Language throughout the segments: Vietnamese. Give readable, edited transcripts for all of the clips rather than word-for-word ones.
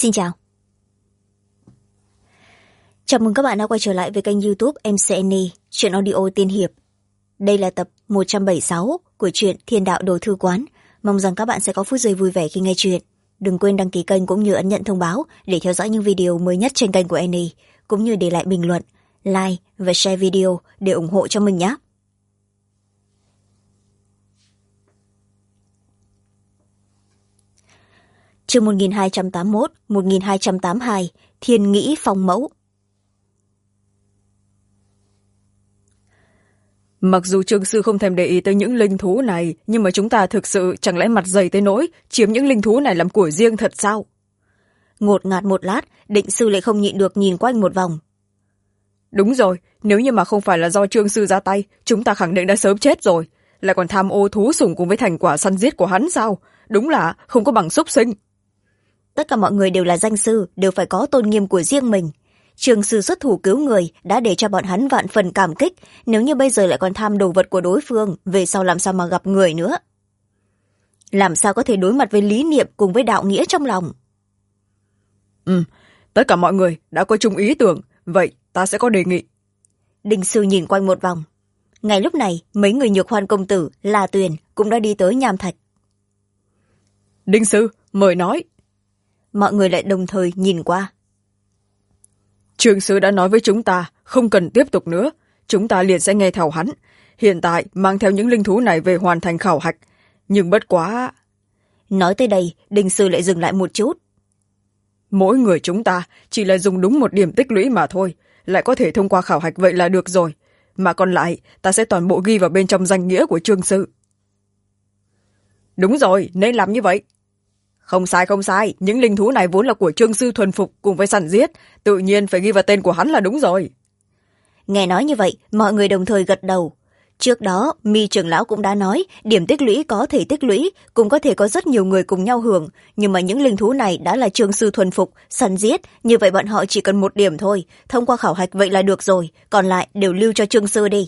Xin chào. Chào mừng các bạn đã quay trở lại với kênh YouTube MCNE, truyện audio tiên hiệp. Đây là tập 176 của truyện Thiên Đạo Đồ Thư Quán. Mong rằng các bạn sẽ có phút giây vui vẻ khi nghe truyện. Đừng quên đăng ký kênh cũng như ấn nhận thông báo để theo dõi những video mới nhất trên kênh của Annie, cũng như để lại bình luận, like và share video để ủng hộ cho mình nhé. Chương 1281, 1282, Thiên Nghĩ Phong Mẫu. Mặc dù Trương sư không thèm để ý tới những linh thú này, nhưng mà chúng ta thực sự chẳng lẽ mặt dày tới nỗi chiếm những linh thú này làm của riêng thật sao? Ngột ngạt một lát, Định sư lại không nhịn được nhìn quanh một vòng. Đúng rồi, nếu như mà không phải là do Trương sư ra tay, chúng ta khẳng định đã sớm chết rồi. Lại còn tham ô thú sủng cùng với thành quả săn giết của hắn sao? Đúng là không có bằng súc sinh. Tất cả mọi người đều là danh sư, đều phải có tôn nghiêm của riêng mình. Trường sư xuất thủ cứu người đã để cho bọn hắn vạn phần cảm kích, nếu như bây giờ lại còn tham đồ vật của đối phương, về sau làm sao mà gặp người nữa. Làm sao có thể đối mặt với lý niệm cùng với đạo nghĩa trong lòng. Tất cả mọi người đã có chung ý tưởng, vậy ta sẽ có đề nghị. Đinh sư nhìn quanh một vòng. Ngay lúc này, mấy người Nhược Hoan công tử, La Tuyền cũng đã đi tới Nham Thạch. Đinh sư, mời nói. Mọi người lại đồng thời nhìn qua. Trương sư đã nói với chúng ta không cần tiếp tục nữa, chúng ta liền sẽ nghe theo hắn. Hiện tại mang theo những linh thú này về hoàn thành khảo hạch, nhưng bất quá. Nói tới đây, Đinh sư lại dừng lại một chút. Mỗi người chúng ta chỉ là dùng đúng một điểm tích lũy mà thôi, lại có thể thông qua khảo hạch vậy là được rồi, mà còn lại ta sẽ toàn bộ ghi vào bên trong danh nghĩa của Trương sư. Đúng rồi, nên làm như vậy. Không sai không sai, những linh thú này vốn là của Trương sư thuần phục cùng với săn giết, tự nhiên phải ghi vào tên của hắn là đúng rồi. Nghe nói như vậy, mọi người đồng thời gật đầu. Trước đó, Mi trưởng lão cũng đã nói, điểm tích lũy có thể tích lũy, cũng có thể có rất nhiều người cùng nhau hưởng, nhưng mà những linh thú này đã là Trương sư thuần phục, săn giết, như vậy bọn họ chỉ cần một điểm thôi, thông qua khảo hạch vậy là được rồi, còn lại đều lưu cho Trương sư đi.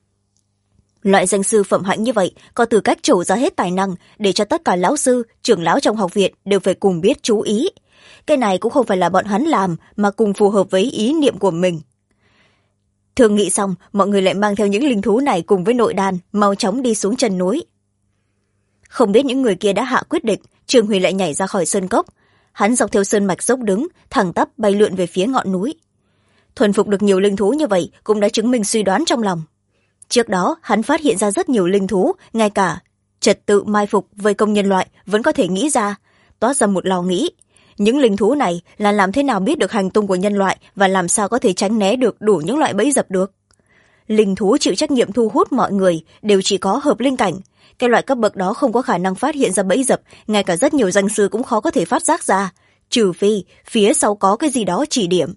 Loại danh sư phẩm hạnh như vậy có tư cách trổ ra hết tài năng, để cho tất cả lão sư, trưởng lão trong học viện đều phải cùng biết chú ý. Cái này cũng không phải là bọn hắn làm, mà cùng phù hợp với ý niệm của mình. Thương nghị xong, mọi người lại mang theo những linh thú này cùng với nội đan, mau chóng đi xuống chân núi. Không biết những người kia đã hạ quyết định, Trương Huy lại nhảy ra khỏi sơn cốc. Hắn dọc theo sơn mạch dốc đứng, thẳng tắp bay lượn về phía ngọn núi. Thuần phục được nhiều linh thú như vậy cũng đã chứng minh suy đoán trong lòng. Trước đó, hắn phát hiện ra rất nhiều linh thú, ngay cả trật tự mai phục vây công nhân loại vẫn có thể nghĩ ra, toát ra một lò nghĩ. Những linh thú này là làm thế nào biết được hành tung của nhân loại và làm sao có thể tránh né được đủ những loại bẫy dập được. Linh thú chịu trách nhiệm thu hút mọi người đều chỉ có hợp linh cảnh. Cái loại cấp bậc đó không có khả năng phát hiện ra bẫy dập, ngay cả rất nhiều danh sư cũng khó có thể phát giác ra, trừ phi phía sau có cái gì đó chỉ điểm.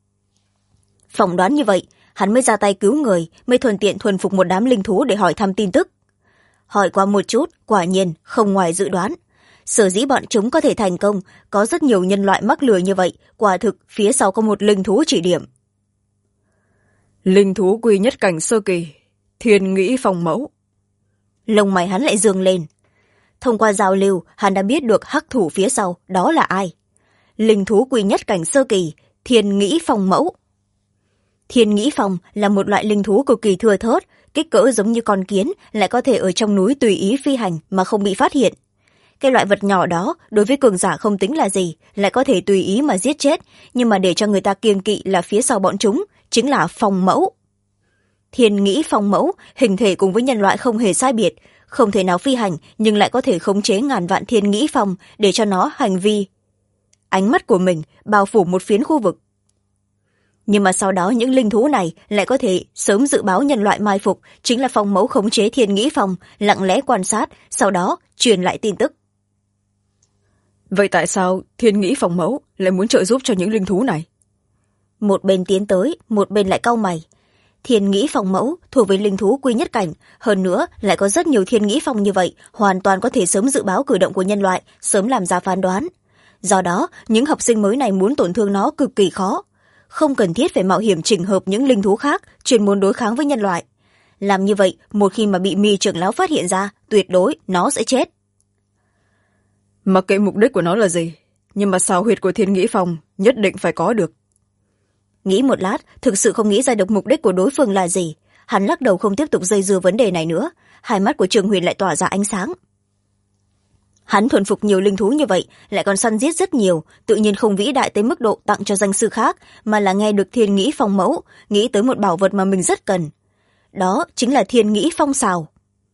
Phỏng đoán như vậy, hắn mới ra tay cứu người, mới thuận tiện thuần phục một đám linh thú để hỏi thăm tin tức. Hỏi qua một chút, quả nhiên không ngoài dự đoán. Sở dĩ bọn chúng có thể thành công, có rất nhiều nhân loại mắc lừa như vậy, quả thực phía sau có một linh thú chỉ điểm. Linh thú quy nhất cảnh sơ kỳ, Thiên Nghĩ Phong Mẫu. Lông mày hắn lại dương lên. Thông qua giao lưu, hắn đã biết được hắc thủ phía sau, đó là ai. Linh thú quy nhất cảnh sơ kỳ, Thiên Nghĩ Phong Mẫu. Thiên Nghĩ Phong là một loại linh thú cực kỳ thưa thớt, kích cỡ giống như con kiến, lại có thể ở trong núi tùy ý phi hành mà không bị phát hiện. Cái loại vật nhỏ đó đối với cường giả không tính là gì, lại có thể tùy ý mà giết chết, nhưng mà để cho người ta kiêng kỵ là phía sau bọn chúng chính là Phong Mẫu. Thiên Nghĩ Phong Mẫu hình thể cùng với nhân loại không hề sai biệt, không thể nào phi hành nhưng lại có thể khống chế ngàn vạn thiên nghĩ phong để cho nó hành vi ánh mắt của mình bao phủ một phiến khu vực. Nhưng mà sau đó những linh thú này lại có thể sớm dự báo nhân loại mai phục, chính là Phong Mẫu khống chế Thiên Nghĩ Phong, lặng lẽ quan sát, sau đó truyền lại tin tức. Vậy tại sao Thiên Nghĩ Phong Mẫu lại muốn trợ giúp cho những linh thú này? Một bên tiến tới, một bên lại cau mày. Thiên Nghĩ Phong Mẫu thuộc về linh thú quy nhất cảnh, hơn nữa lại có rất nhiều Thiên Nghĩ Phong như vậy, hoàn toàn có thể sớm dự báo cử động của nhân loại, sớm làm ra phán đoán. Do đó, những học sinh mới này muốn tổn thương nó cực kỳ khó. Không cần thiết phải mạo hiểm chỉnh hợp những linh thú khác chuyên muốn đối kháng với nhân loại. Làm như vậy, một khi mà bị Mi trưởng lão phát hiện ra, tuyệt đối nó sẽ chết. Mặc kệ mục đích của nó là gì, nhưng mà xào huyệt của Thiên Nghĩ Phong nhất định phải có được. Nghĩ một lát, thực sự không nghĩ ra được mục đích của đối phương là gì. Hắn lắc đầu không tiếp tục dây dưa vấn đề này nữa. Hai mắt của Trường Huyền lại tỏa ra ánh sáng. Hắn thuần phục nhiều linh thú như vậy, lại còn săn giết rất nhiều, tự nhiên không vĩ đại tới mức độ tặng cho danh sư khác, mà là nghe được Thiên Nghĩ Phong mẫu, nghĩ tới một bảo vật mà mình rất cần. Đó chính là Thiên Nghĩ Phong xào.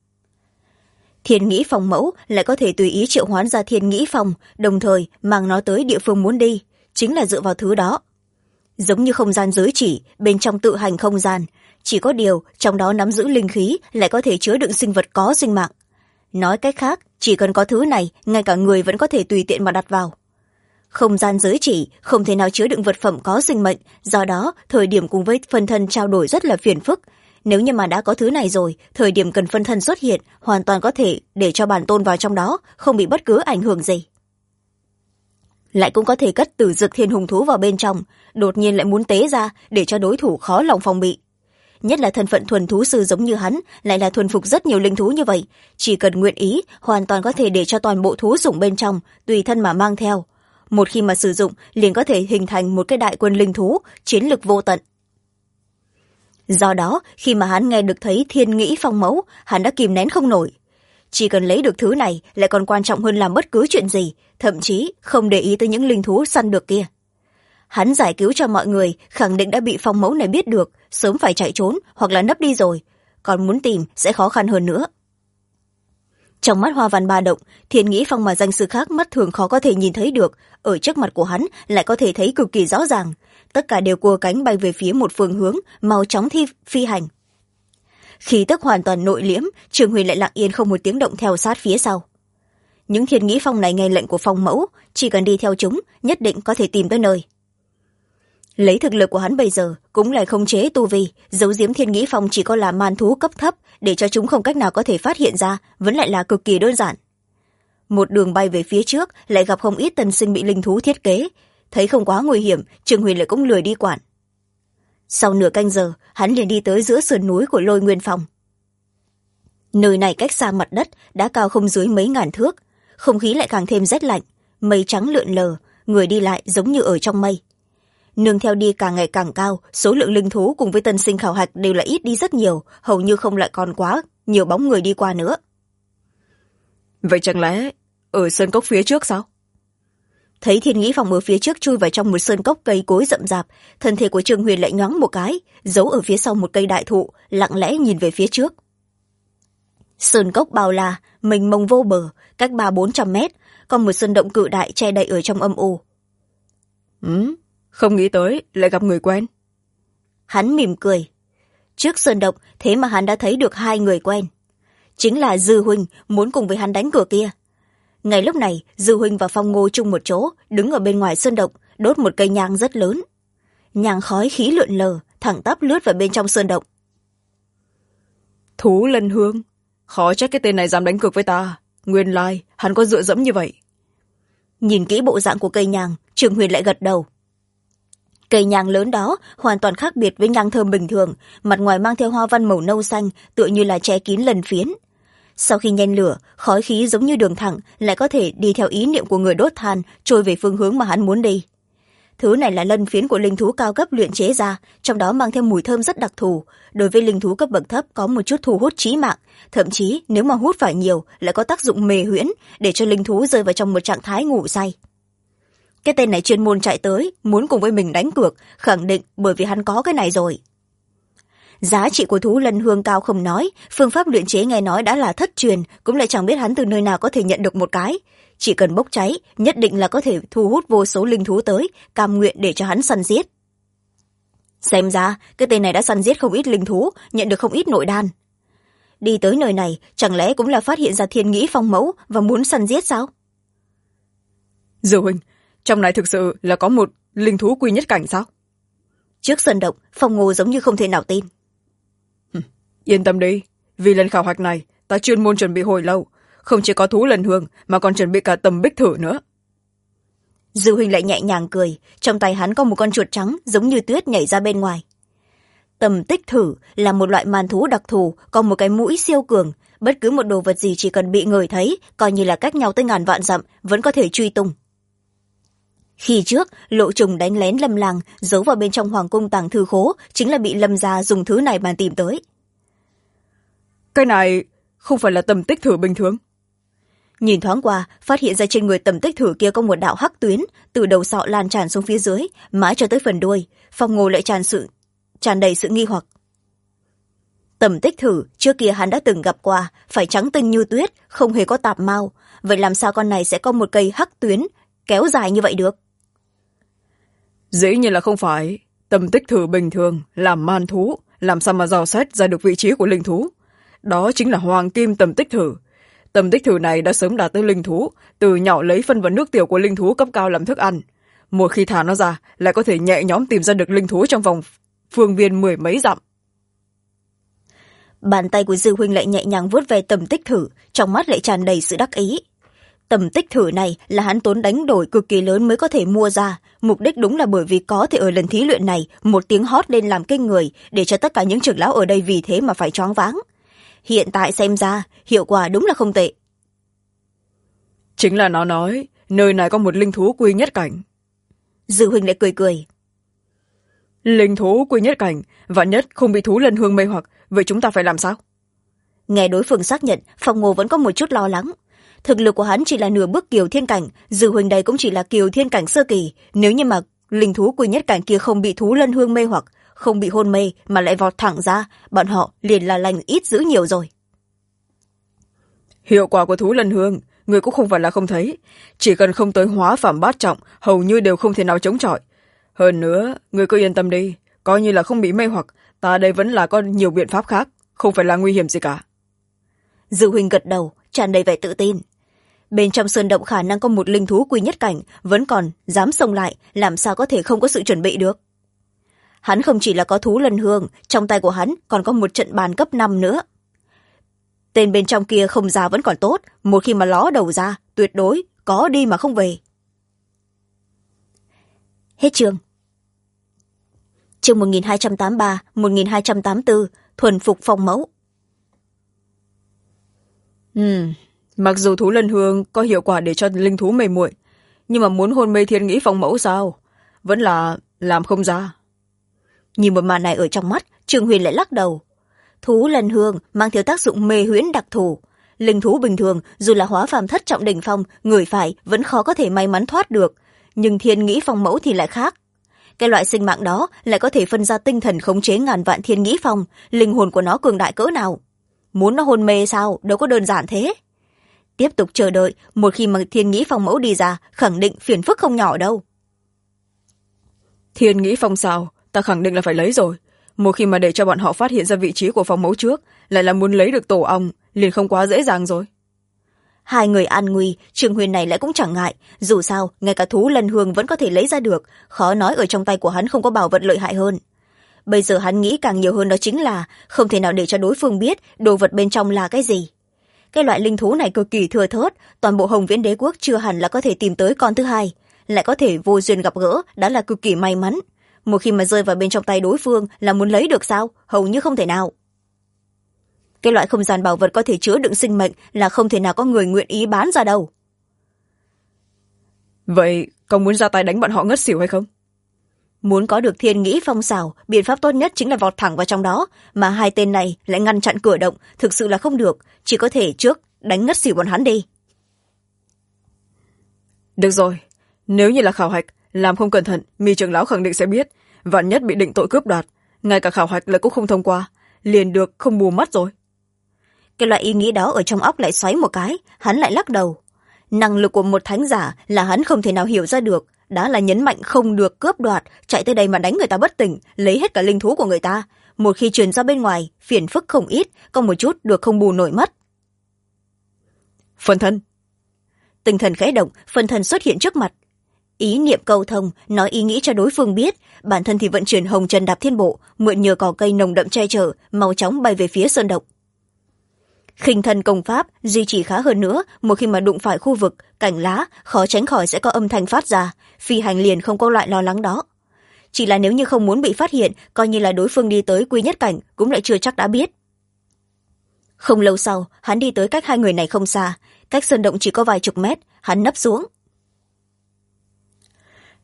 Thiên Nghĩ Phong mẫu lại có thể tùy ý triệu hoán ra Thiên Nghĩ Phong, đồng thời mang nó tới địa phương muốn đi, chính là dựa vào thứ đó. Giống như không gian giới chỉ, bên trong tự hành không gian, chỉ có điều trong đó nắm giữ linh khí lại có thể chứa đựng sinh vật có sinh mạng. Nói cách khác, chỉ cần có thứ này, ngay cả người vẫn có thể tùy tiện mà đặt vào. Không gian giới chỉ không thể nào chứa đựng vật phẩm có sinh mệnh, do đó thời điểm cùng với phân thân trao đổi rất là phiền phức. Nếu như mà đã có thứ này rồi, thời điểm cần phân thân xuất hiện, hoàn toàn có thể để cho bản tôn vào trong đó, không bị bất cứ ảnh hưởng gì. Lại cũng có thể cất Tử Dực Thiên Hùng Thú vào bên trong, đột nhiên lại muốn tế ra để cho đối thủ khó lòng phòng bị. Nhất là thân phận thuần thú sư giống như hắn, lại là thuần phục rất nhiều linh thú như vậy, chỉ cần nguyện ý, hoàn toàn có thể để cho toàn bộ thú sủng bên trong, tùy thân mà mang theo. Một khi mà sử dụng, liền có thể hình thành một cái đại quân linh thú, chiến lực vô tận. Do đó, khi mà hắn nghe được thấy Thiên Nghĩ Phong mẫu, hắn đã kìm nén không nổi. Chỉ cần lấy được thứ này, lại còn quan trọng hơn làm bất cứ chuyện gì, thậm chí không để ý tới những linh thú săn được kia. Hắn giải cứu cho mọi người, khẳng định đã bị Phong mẫu này biết được, sớm phải chạy trốn hoặc là nấp đi rồi, còn muốn tìm sẽ khó khăn hơn nữa. Trong mắt Hoa Văn ba động, Thiên Nghĩ Phong mà danh sư khác mắt thường khó có thể nhìn thấy được, ở trước mặt của hắn lại có thể thấy cực kỳ rõ ràng. Tất cả đều cua cánh bay về phía một phương hướng, mau chóng phi hành. Khí tức hoàn toàn nội liễm, Trường Huyền lại lặng yên không một tiếng động theo sát phía sau. Những Thiên Nghĩ Phong này nghe lệnh của Phong mẫu, chỉ cần đi theo chúng, nhất định có thể tìm tới nơi. Lấy thực lực của hắn bây giờ, cũng lại khống chế tu vi, giấu giếm Thiên Nghĩ Phong chỉ có là man thú cấp thấp, để cho chúng không cách nào có thể phát hiện ra, vẫn lại là cực kỳ đơn giản. Một đường bay về phía trước, lại gặp không ít tân sinh bị linh thú thiết kế, thấy không quá nguy hiểm, Trường Huyền lại cũng lười đi quản. Sau nửa canh giờ, hắn liền đi tới giữa sườn núi của Lôi Nguyên Phong. Nơi này cách xa mặt đất, đã cao không dưới mấy ngàn thước, không khí lại càng thêm rét lạnh, mây trắng lượn lờ, người đi lại giống như ở trong mây. Nương theo đi càng ngày càng cao, số lượng linh thú cùng với tân sinh khảo hạch đều là ít đi rất nhiều, hầu như không lại còn quá nhiều bóng người đi qua nữa. Vậy chẳng lẽ ở sơn cốc phía trước sao? Thấy Thiên Nghĩ Phong ở phía trước chui vào trong một sơn cốc cây cối rậm rạp, thân thể của Trường Huyền lại nhoáng một cái, giấu ở phía sau một cây đại thụ, lặng lẽ nhìn về phía trước. Sơn cốc bao la, mênh mông vô bờ, cách 300-400 mét, còn một sơn động cự đại che đậy ở trong âm u. Không nghĩ tới lại gặp người quen. Hắn mỉm cười. Trước sơn động, thế mà hắn đã thấy được hai người quen. Chính là Dư huynh muốn cùng với hắn đánh cược kia. Ngay lúc này, Dư huynh và Phong Ngô chung một chỗ, đứng ở bên ngoài sơn động, đốt một cây nhang rất lớn. Nhang khói khí lượn lờ, thẳng tắp lướt vào bên trong sơn động. Thú Lân Hương, khó trách cái tên này dám đánh cược với ta. Nguyên lai hắn có dựa dẫm như vậy. Nhìn kỹ bộ dạng của cây nhang, Trường Huyền lại gật đầu. Cây nhang lớn đó hoàn toàn khác biệt với nhang thơm bình thường, mặt ngoài mang theo hoa văn màu nâu xanh, tựa như là che kín lần phiến. Sau khi nhen lửa, khói khí giống như đường thẳng, lại có thể đi theo ý niệm của người đốt than, trôi về phương hướng mà hắn muốn đi. Thứ này là lân phiến của linh thú cao cấp luyện chế ra, trong đó mang theo mùi thơm rất đặc thù. Đối với linh thú cấp bậc thấp có một chút thu hút chí mạng, thậm chí nếu mà hút phải nhiều lại có tác dụng mê huyễn, để cho linh thú rơi vào trong một trạng thái ngủ say. Cái tên này chuyên môn chạy tới, muốn cùng với mình đánh cược, khẳng định bởi vì hắn có cái này rồi. Giá trị của thú Lân Hương cao không nói, phương pháp luyện chế nghe nói đã là thất truyền, cũng lại chẳng biết hắn từ nơi nào có thể nhận được một cái. Chỉ cần bốc cháy, nhất định là có thể thu hút vô số linh thú tới, cam nguyện để cho hắn săn giết. Xem ra, cái tên này đã săn giết không ít linh thú, nhận được không ít nội đan. Đi tới nơi này, chẳng lẽ cũng là phát hiện ra Thiên Nghĩ Phong mẫu và muốn săn giết sao? Dư huynh, trong này thực sự là có một linh thú quy nhất cảnh sao? Trước sân động, Phong Ngô giống như không thể nào tin. Yên tâm đi, vì lần khảo hạch này ta chuyên môn chuẩn bị hồi lâu, không chỉ có thú Lân Hương mà còn chuẩn bị cả tầm bích thử nữa. Dư huynh lại nhẹ nhàng cười, trong tay hắn có một con chuột trắng giống như tuyết nhảy ra bên ngoài. Tầm tích thử là một loại màn thú đặc thù, có một cái mũi siêu cường, bất cứ một đồ vật gì chỉ cần bị người thấy, coi như là cách nhau tới ngàn vạn dặm, vẫn có thể truy tung. Khi trước Lộ Trùng đánh lén Lâm Lang giấu vào bên trong hoàng cung tàng thư khố, chính là bị Lâm gia dùng thứ này mà tìm tới. Cái này không phải là tầm tích thử bình thường. Nhìn thoáng qua, phát hiện ra trên người tầm tích thử kia có một đạo hắc tuyến từ đầu sọ lan tràn xuống phía dưới, mãi cho tới phần đuôi. Phong Ngô lại tràn đầy sự nghi hoặc. Tầm tích thử trước kia hắn đã từng gặp qua, phải trắng tinh như tuyết, không hề có tạp mao. Vậy làm sao con này sẽ có một cây hắc tuyến kéo dài như vậy được? Dĩ nhiên là không phải. Tầm tích thử bình thường làm man thú, làm sao mà dò xét ra được vị trí của linh thú. Đó chính là hoàng kim tầm tích thử. Tầm tích thử này đã sớm đạt tới linh thú, từ nhỏ lấy phân và nước tiểu của linh thú cấp cao làm thức ăn. Một khi thả nó ra, lại có thể nhẹ nhõm tìm ra được linh thú trong vòng phương viên 10 mấy dặm. Bàn tay của Dư huynh lại nhẹ nhàng vuốt về tầm tích thử, trong mắt lại tràn đầy sự đắc ý. Tầm tích thử này là hắn tốn đánh đổi cực kỳ lớn mới có thể mua ra, mục đích đúng là bởi vì có thể ở lần thí luyện này một tiếng hót lên làm kinh người, để cho tất cả những trưởng lão ở đây vì thế mà phải choáng váng. Hiện tại xem ra hiệu quả đúng là không tệ. Chính là nó nói nơi này có một linh thú quy nhất cảnh. Dư huynh lại cười cười. Linh thú quy nhất cảnh, vạn nhất không bị thú lân hương mê hoặc, vậy chúng ta phải làm sao? Nghe đối phương xác nhận, Phong Ngô vẫn có một chút lo lắng. Thực lực của hắn chỉ là nửa bước kiều thiên cảnh, Dư huynh đây cũng chỉ là kiều thiên cảnh sơ kỳ. Nếu như mà linh thú quy nhất cảnh kia không bị thú lân hương mê hoặc, không bị hôn mê mà lại vọt thẳng ra, bọn họ liền là lành ít dữ nhiều rồi. Hiệu quả của thú lân hương người cũng không phải là không thấy, chỉ cần không tới hóa phàm bát trọng hầu như đều không thể nào chống chọi. Hơn nữa người cứ yên tâm đi, coi như là không bị mê hoặc, ta đây vẫn là có nhiều biện pháp khác, không phải là nguy hiểm gì cả. Dư huynh gật đầu, tràn đầy vẻ tự tin. Bên trong sơn động khả năng có một linh thú quy nhất cảnh, vẫn còn dám xông lại, làm sao có thể không có sự chuẩn bị được. Hắn không chỉ là có thú lân hương, trong tay của hắn còn có một trận bàn cấp 5 nữa. Tên bên trong kia không ra vẫn còn tốt, một khi mà ló đầu ra, tuyệt đối có đi mà không về. Hết chương. Chương 1283, 1284, thuần phục phong mẫu. Mặc dù thú lân hương có hiệu quả để cho linh thú mê muội, nhưng mà muốn hôn mê thiên nghĩ phong mẫu sao? Vẫn là làm không ra. Nhìn một màn này ở trong mắt, Trương Huyền lại lắc đầu. Thú lân hương mang thiếu tác dụng mê huyễn đặc thù. Linh thú bình thường dù là hóa phàm thất trọng đỉnh phong, người phải vẫn khó có thể may mắn thoát được, nhưng thiên nghĩ phong mẫu thì lại khác. Cái loại sinh mạng đó lại có thể phân ra tinh thần khống chế ngàn vạn thiên nghĩ phong, linh hồn của nó cường đại cỡ nào. Muốn nó hôn mê sao, đâu có đơn giản thế. Tiếp tục chờ đợi, một khi mà thiên nghĩ phong mẫu đi ra, khẳng định phiền phức không nhỏ đâu. Thiên nghĩ phong sao, ta khẳng định là phải lấy rồi. Một khi mà để cho bọn họ phát hiện ra vị trí của phong mẫu trước, lại là muốn lấy được tổ ong, liền không quá dễ dàng rồi. Hai người an nguy, Trương Huyền này lại cũng chẳng ngại, dù sao ngay cả thú lân hương vẫn có thể lấy ra được, khó nói ở trong tay của hắn không có bảo vật lợi hại hơn. Bây giờ hắn nghĩ càng nhiều hơn đó chính là không thể nào để cho đối phương biết đồ vật bên trong là cái gì. Cái loại linh thú này cực kỳ thưa thớt, toàn bộ Hồng Viễn Đế quốc chưa hẳn là có thể tìm tới con thứ hai, lại có thể vô duyên gặp gỡ, đã là cực kỳ may mắn. Một khi mà rơi vào bên trong tay đối phương là muốn lấy được sao, hầu như không thể nào. Cái loại không gian bảo vật có thể chứa đựng sinh mệnh là không thể nào có người nguyện ý bán ra đâu. Vậy cậu muốn ra tay đánh bọn họ ngất xỉu hay không? Muốn có được thiên nghĩ phong xảo, biện pháp tốt nhất chính là vọt thẳng vào trong đó, mà hai tên này lại ngăn chặn cửa động, thực sự là không được, chỉ có thể trước đánh ngất xỉu bọn hắn đi. Được rồi, nếu như là khảo hạch, làm không cẩn thận, Mi trưởng lão khẳng định sẽ biết, vạn nhất bị định tội cướp đoạt, ngay cả khảo hạch lại cũng không thông qua, liền được không mù mắt rồi. Cái loại ý nghĩ đó ở trong óc lại xoáy một cái, hắn lại lắc đầu. Năng lực của một thánh giả là hắn không thể nào hiểu ra được, đã là nhấn mạnh không được cướp đoạt, chạy tới đây mà đánh người ta bất tỉnh, lấy hết cả linh thú của người ta. Một khi truyền ra bên ngoài, phiền phức không ít, có một chút được không bù nổi mất. Phân thân. Tinh thần khẽ động, phân thân xuất hiện trước mặt. Ý niệm cầu thông, nói ý nghĩ cho đối phương biết, bản thân thì vận chuyển hồng trần đạp thiên bộ, mượn nhờ cỏ cây nồng đậm che chở, mau chóng bay về phía sơn động. Khinh thân công pháp duy trì khá hơn nữa, một khi mà đụng phải khu vực cành lá, khó tránh khỏi sẽ có âm thanh phát ra, phi hành liền không có loại lo lắng đó. Chỉ là nếu như không muốn bị phát hiện, coi như là đối phương đi tới quy nhất cảnh cũng lại chưa chắc đã biết. Không lâu sau, hắn đi tới cách hai người này không xa, cách sơn động chỉ có vài chục mét, hắn nấp xuống.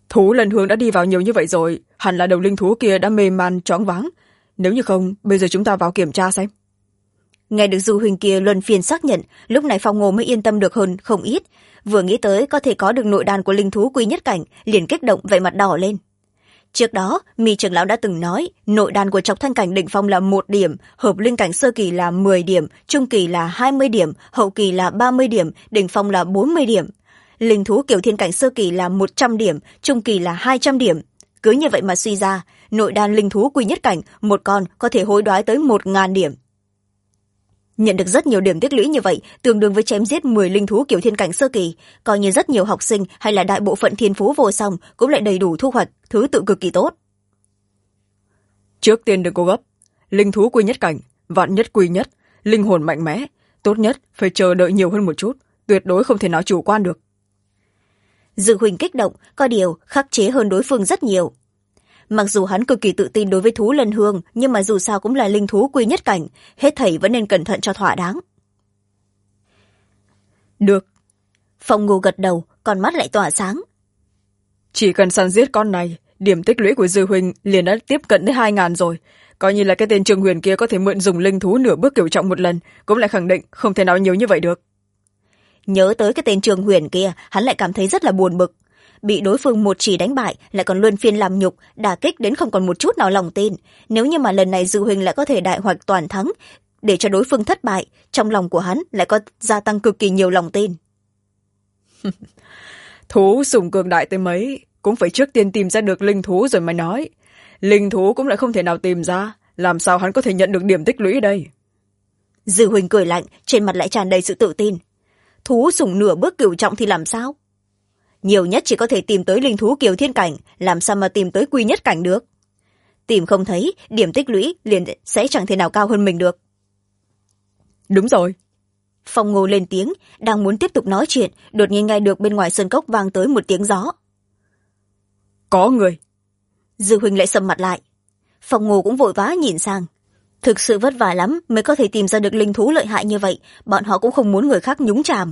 Thú Lân Hương đã đi vào nhiều như vậy rồi, hẳn là đầu linh thú kia đã mê man choáng váng. Nếu như không, bây giờ chúng ta vào kiểm tra xem. Nghe được Du huynh kia luân phiên xác nhận, lúc này Phong Ngô mới yên tâm được hơn không ít. Vừa nghĩ tới có thể có được nội đan của linh thú quy nhất cảnh, liền kích động vẻ mặt đỏ lên. Trước đó Mi trưởng lão đã từng nói nội đan của Trọc Thanh cảnh đỉnh phong là 1 điểm, hợp linh cảnh sơ kỳ là 10 điểm, trung kỳ là 20 điểm, hậu kỳ là 30 điểm, đỉnh phong là 40 điểm. Linh thú kiểu thiên cảnh sơ kỳ là 100 điểm, trung kỳ là 200 điểm. Cứ như vậy mà suy ra, nội đan linh thú quy nhất cảnh một con có thể hối đoái tới 1000 điểm. Nhận được rất nhiều điểm tích lũy như vậy, tương đương với chém giết 10 linh thú kiểu thiên cảnh sơ kỳ, coi như rất nhiều học sinh hay là đại bộ phận thiên phú vô song cũng lại đầy đủ thu hoạch, thứ tự cực kỳ tốt. Trước tiên đừng có gấp, linh thú quy nhất cảnh, vạn nhất quy nhất, linh hồn mạnh mẽ, tốt nhất phải chờ đợi nhiều hơn một chút, tuyệt đối không thể nào chủ quan được. Dư huynh kích động, có điều khắc chế hơn đối phương rất nhiều. Mặc dù hắn cực kỳ tự tin đối với thú Lân Hương, nhưng mà dù sao cũng là linh thú quy nhất cảnh, hết thảy vẫn nên cẩn thận cho thỏa đáng. Được. Phong Ngô gật đầu, con mắt lại tỏa sáng. Chỉ cần săn giết con này, điểm tích lũy của Dư huynh liền đã tiếp cận đến 2000 rồi. Coi như là cái tên Trương Huyền kia có thể mượn dùng linh thú nửa bước kiểu trọng một lần, cũng lại khẳng định không thể nào nhiều như vậy được. Nhớ tới cái tên Trương Huyền kia, hắn lại cảm thấy rất là buồn bực. Bị đối phương một chỉ đánh bại, lại còn luân phiên làm nhục, đả kích đến không còn một chút nào lòng tin. Nếu như mà lần này Dư huynh lại có thể đại hoạch toàn thắng, để cho đối phương thất bại, trong lòng của hắn lại có gia tăng cực kỳ nhiều lòng tin. Thú sủng cường đại tới mấy, cũng phải trước tiên tìm ra được linh thú rồi mới nói. Linh thú cũng lại không thể nào tìm ra, làm sao hắn có thể nhận được điểm tích lũy đây? Dư huynh cười lạnh, trên mặt lại tràn đầy sự tự tin. Thú sủng nửa bước cửu trọng thì làm sao? Nhiều nhất chỉ có thể tìm tới linh thú kiều thiên cảnh, làm sao mà tìm tới quy nhất cảnh được? Tìm không thấy, điểm tích lũy liền sẽ chẳng thể nào cao hơn mình được. Đúng rồi. Phong Ngô lên tiếng, đang muốn tiếp tục nói chuyện, đột nhiên nghe được bên ngoài sơn cốc vang tới một tiếng gió. Có người. Dư huynh lại sầm mặt lại. Phong Ngô cũng vội vã nhìn sang. Thực sự vất vả lắm mới có thể tìm ra được linh thú lợi hại như vậy, bọn họ cũng không muốn người khác nhúng chàm.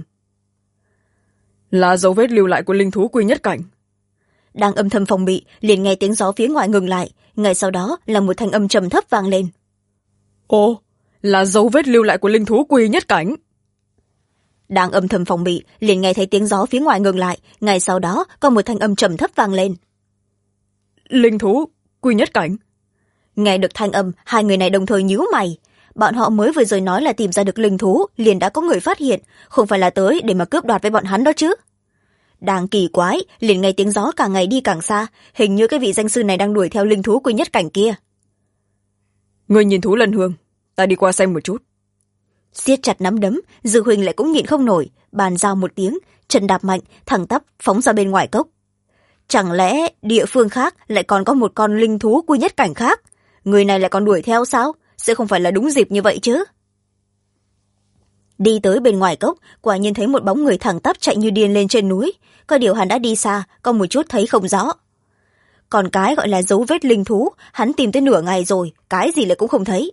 Là dấu vết lưu lại của linh thú quy nhất cảnh. Đang âm thầm phòng bị, liền nghe tiếng gió phía ngoài ngừng lại, ngay sau đó là một thanh âm trầm thấp vang lên. Ồ, là dấu vết lưu lại của linh thú quy nhất cảnh. Đang âm thầm phòng bị, liền nghe thấy tiếng gió phía ngoài ngừng lại, ngay sau đó có một thanh âm trầm thấp vang lên. Linh thú quy nhất cảnh. Nghe được thanh âm, hai người này đồng thời nhíu mày. Bọn họ mới vừa rồi nói là tìm ra được linh thú, liền đã có người phát hiện, không phải là tới để mà cướp đoạt với bọn hắn đó chứ. Đang kỳ quái, liền nghe tiếng gió càng ngày đi càng xa, hình như cái vị danh sư này đang đuổi theo linh thú quy nhất cảnh kia. Người nhìn thú Lân Hương, ta đi qua xem một chút. Siết chặt nắm đấm, Dư huynh lại cũng nhịn không nổi, bàn giao một tiếng, chân đạp mạnh, thẳng tắp phóng ra bên ngoài cốc. Chẳng lẽ địa phương khác lại còn có một con linh thú quy nhất cảnh khác? Người này lại còn đuổi theo sao? Sẽ không phải là đúng dịp như vậy chứ? Đi tới bên ngoài cốc, quả nhiên thấy một bóng người thẳng tắp chạy như điên lên trên núi. Có điều hắn đã đi xa, có một chút thấy không rõ. Còn cái gọi là dấu vết linh thú, hắn tìm tới nửa ngày rồi, cái gì lại cũng không thấy.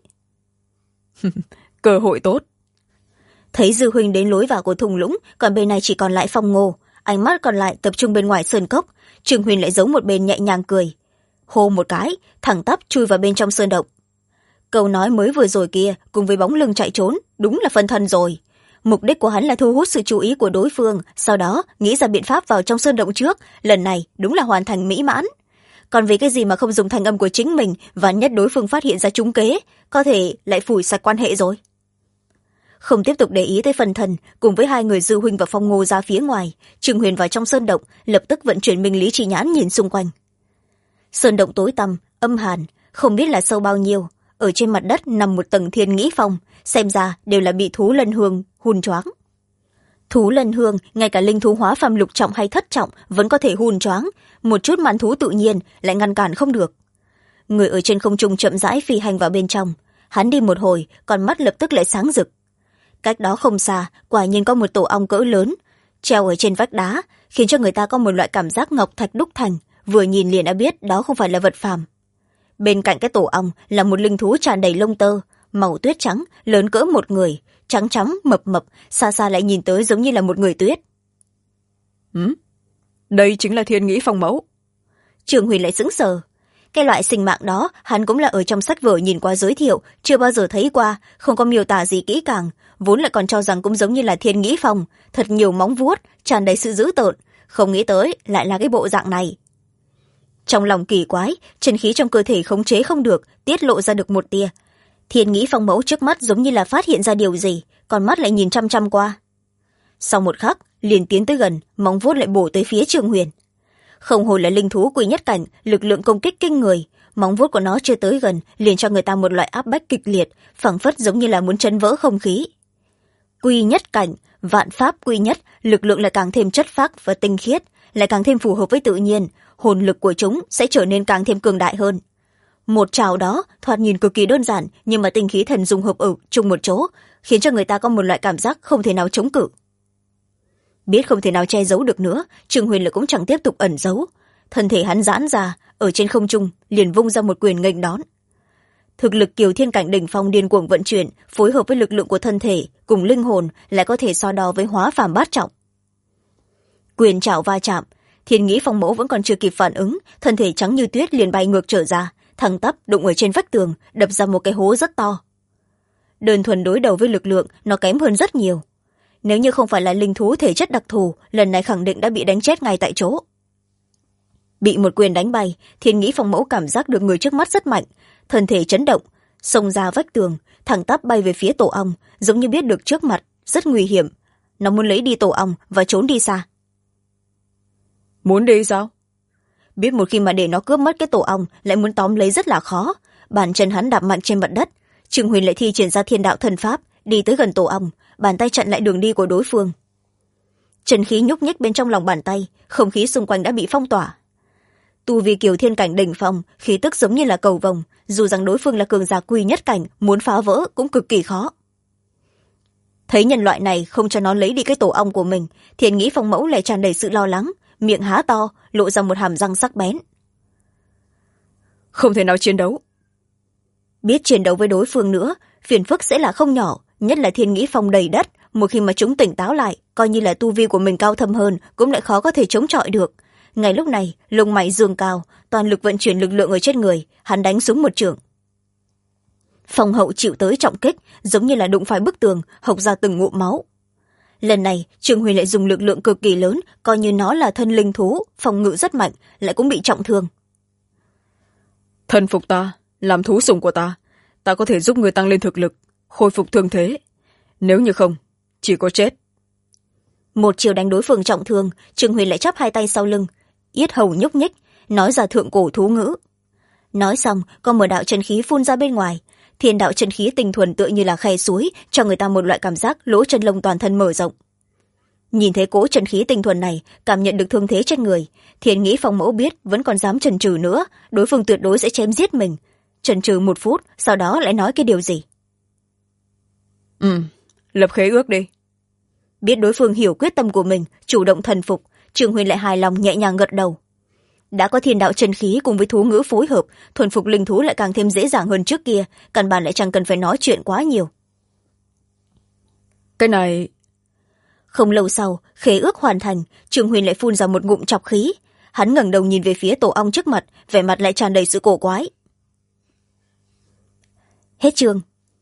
Cơ hội tốt. Thấy Dư huynh đến lối vào của thung lũng, còn bên này chỉ còn lại Phong Ngô. Ánh mắt còn lại tập trung bên ngoài sơn cốc. Trương Huyền lại giấu một bên nhẹ nhàng cười. Hô một cái, thẳng tắp chui vào bên trong sơn động. Câu nói mới vừa rồi kia cùng với bóng lưng chạy trốn đúng là phân thân rồi. Mục đích của hắn là thu hút sự chú ý của đối phương, sau đó nghĩ ra biện pháp vào trong sơn động trước. Lần này đúng là hoàn thành mỹ mãn. Còn vì cái gì mà không dùng thanh âm của chính mình, và nhất đối phương phát hiện ra trúng kế, có thể lại phủi sạch quan hệ rồi. Không tiếp tục để ý tới phần thần, cùng với hai người Dư huynh và Phong Ngô ra phía ngoài, Trương Huyền vào trong sơn động, lập tức vận chuyển minh lý chỉ nhãn nhìn xung quanh. Sơn động tối tăm, âm hàn, không biết là sâu bao nhiêu. Ở trên mặt đất nằm một tầng thiên nghĩ phong, xem ra đều là bị thú Lân Hương hun choáng. Thú Lân Hương, ngay cả linh thú hóa phàm lục trọng hay thất trọng vẫn có thể hun choáng, một chút màn thú tự nhiên lại ngăn cản không được. Người ở trên không trung chậm rãi phi hành vào bên trong, hắn đi một hồi, con mắt lập tức lại sáng rực. Cách đó không xa, quả nhiên có một tổ ong cỡ lớn, treo ở trên vách đá, khiến cho người ta có một loại cảm giác ngọc thạch đúc thành, vừa nhìn liền đã biết đó không phải là vật phàm. Bên cạnh cái tổ ong là một linh thú tràn đầy lông tơ, màu tuyết trắng, lớn cỡ một người, trắng trắng, mập mập, xa xa lại nhìn tới giống như là một người tuyết. Đây chính là Thiên Nghĩ Phong mẫu. Trương Huyền lại sững sờ. Cái loại sinh mạng đó hắn cũng là ở trong sách vở nhìn qua giới thiệu, chưa bao giờ thấy qua, không có miêu tả gì kỹ càng, vốn lại còn cho rằng cũng giống như là Thiên Nghĩ Phong, thật nhiều móng vuốt, tràn đầy sự dữ tợn, không nghĩ tới lại là cái bộ dạng này. Trong lòng kỳ quái, chân khí trong cơ thể khống chế không được, tiết lộ ra được một tia. Thiên Nghĩ Phong mẫu trước mắt giống như là phát hiện ra điều gì, còn mắt lại nhìn chăm chăm qua. Sau một khắc, liền tiến tới gần, móng vuốt lại bổ tới phía Trương Huyền. Không hổ là linh thú quy nhất cảnh, lực lượng công kích kinh người, móng vuốt của nó chưa tới gần liền cho người ta một loại áp bách kịch liệt, phảng phất giống như là muốn chấn vỡ không khí. Quy nhất cảnh, vạn pháp quy nhất, lực lượng lại càng thêm chất phác và tinh khiết, lại càng thêm phù hợp với tự nhiên, hồn lực của chúng sẽ trở nên càng thêm cường đại hơn. Một trào đó thoạt nhìn cực kỳ đơn giản, nhưng mà tinh khí thần dung hợp ở chung một chỗ, khiến cho người ta có một loại cảm giác không thể nào chống cự. Biết không thể nào che giấu được nữa, Trương Huyền lại cũng chẳng tiếp tục ẩn giấu, thân thể hắn giãn ra, ở trên không trung liền vung ra một quyền nghênh đón. Thực lực Kiều Thiên cảnh đỉnh phong điên cuồng vận chuyển, phối hợp với lực lượng của thân thể cùng linh hồn, lại có thể so đo với hóa phàm bát trọng. Quyền chảo va chạm, Thiên Nghĩ Phong mẫu vẫn còn chưa kịp phản ứng, thân thể trắng như tuyết liền bay ngược trở ra, thẳng tắp đụng ở trên vách tường, đập ra một cái hố rất to. Đơn thuần đối đầu với lực lượng, nó kém hơn rất nhiều. Nếu như không phải là linh thú thể chất đặc thù, lần này khẳng định đã bị đánh chết ngay tại chỗ. Bị một quyền đánh bay, Thiên Nghĩ Phong mẫu cảm giác được người trước mắt rất mạnh, thân thể chấn động, xông ra vách tường, thẳng tắp bay về phía tổ ong, giống như biết được trước mặt rất nguy hiểm, nó muốn lấy đi tổ ong và trốn đi xa. Muốn đi sao? Biết một khi mà để nó cướp mất cái tổ ong, lại muốn tóm lấy rất là khó. Bàn chân hắn đạp mạnh trên mặt đất, Trương Huyền lại thi triển ra thiên đạo thần pháp, đi tới gần tổ ong, bàn tay chặn lại đường đi của đối phương. Chân khí nhúc nhích bên trong lòng bàn tay, không khí xung quanh đã bị phong tỏa. Tu vi Kiều Thiên cảnh đỉnh phong, khí tức giống như là cầu vồng, dù rằng đối phương là cường giả quy nhất cảnh, muốn phá vỡ cũng cực kỳ khó. Thấy nhân loại này không cho nó lấy đi cái tổ ong của mình, Thiên Nghĩ Phong mẫu lại tràn đầy sự lo lắng, miệng há to, lộ ra một hàm răng sắc bén. Không thể nào chiến đấu. Biết chiến đấu với đối phương nữa, phiền phức sẽ là không nhỏ, nhất là Thiên Nghĩ Phong đầy đất, một khi mà chúng tỉnh táo lại, coi như là tu vi của mình cao thâm hơn, cũng lại khó có thể chống chọi được. Ngay lúc này, lông mày dương cao, toàn lực vận chuyển lực lượng ở trên người, hắn đánh xuống một chưởng. Phong hậu chịu tới trọng kích, giống như là đụng phải bức tường, hộc ra từng ngụm máu. Lần này, Trương Huyền lại dùng lực lượng cực kỳ lớn, coi như nó là thân linh thú, phòng ngự rất mạnh, lại cũng bị trọng thương. Thân phục ta, làm thú sủng của ta có thể giúp người tăng lên thực lực, khôi phục thương thế. Nếu như không, chỉ có chết. Một chiều đánh đối phương trọng thương, Trương Huyền lại chắp hai tay sau lưng, yết hầu nhúc nhích, nói ra thượng cổ thú ngữ. Nói xong, có một đạo chân khí phun ra bên ngoài, thiên đạo chân khí tinh thuần tựa như là khe suối, cho người ta một loại cảm giác lỗ chân lông toàn thân mở rộng. Nhìn thấy cỗ chân khí tinh thuần này, cảm nhận được thương thế trên người, Thiên Nghĩ Phong mẫu biết vẫn còn dám chần chừ nữa, đối phương tuyệt đối sẽ chém giết mình. Chần chừ một phút, sau đó lại nói cái điều gì. Lập khế ước đi. Biết đối phương hiểu quyết tâm của mình, chủ động thần phục, Trương Huyền lại hài lòng nhẹ nhàng gật đầu. Đã có thiên đạo chân khí cùng với thú ngữ phối hợp, thuần phục linh thú lại càng thêm dễ dàng hơn trước kia, căn bản lại chẳng cần phải nói chuyện quá nhiều. Cái này... Không lâu sau, khế ước hoàn thành, Trương Huyền lại phun ra một ngụm trọc khí. Hắn ngẩng đầu nhìn về phía tổ ong trước mặt, vẻ mặt lại tràn đầy sự cổ quái. Hết chương.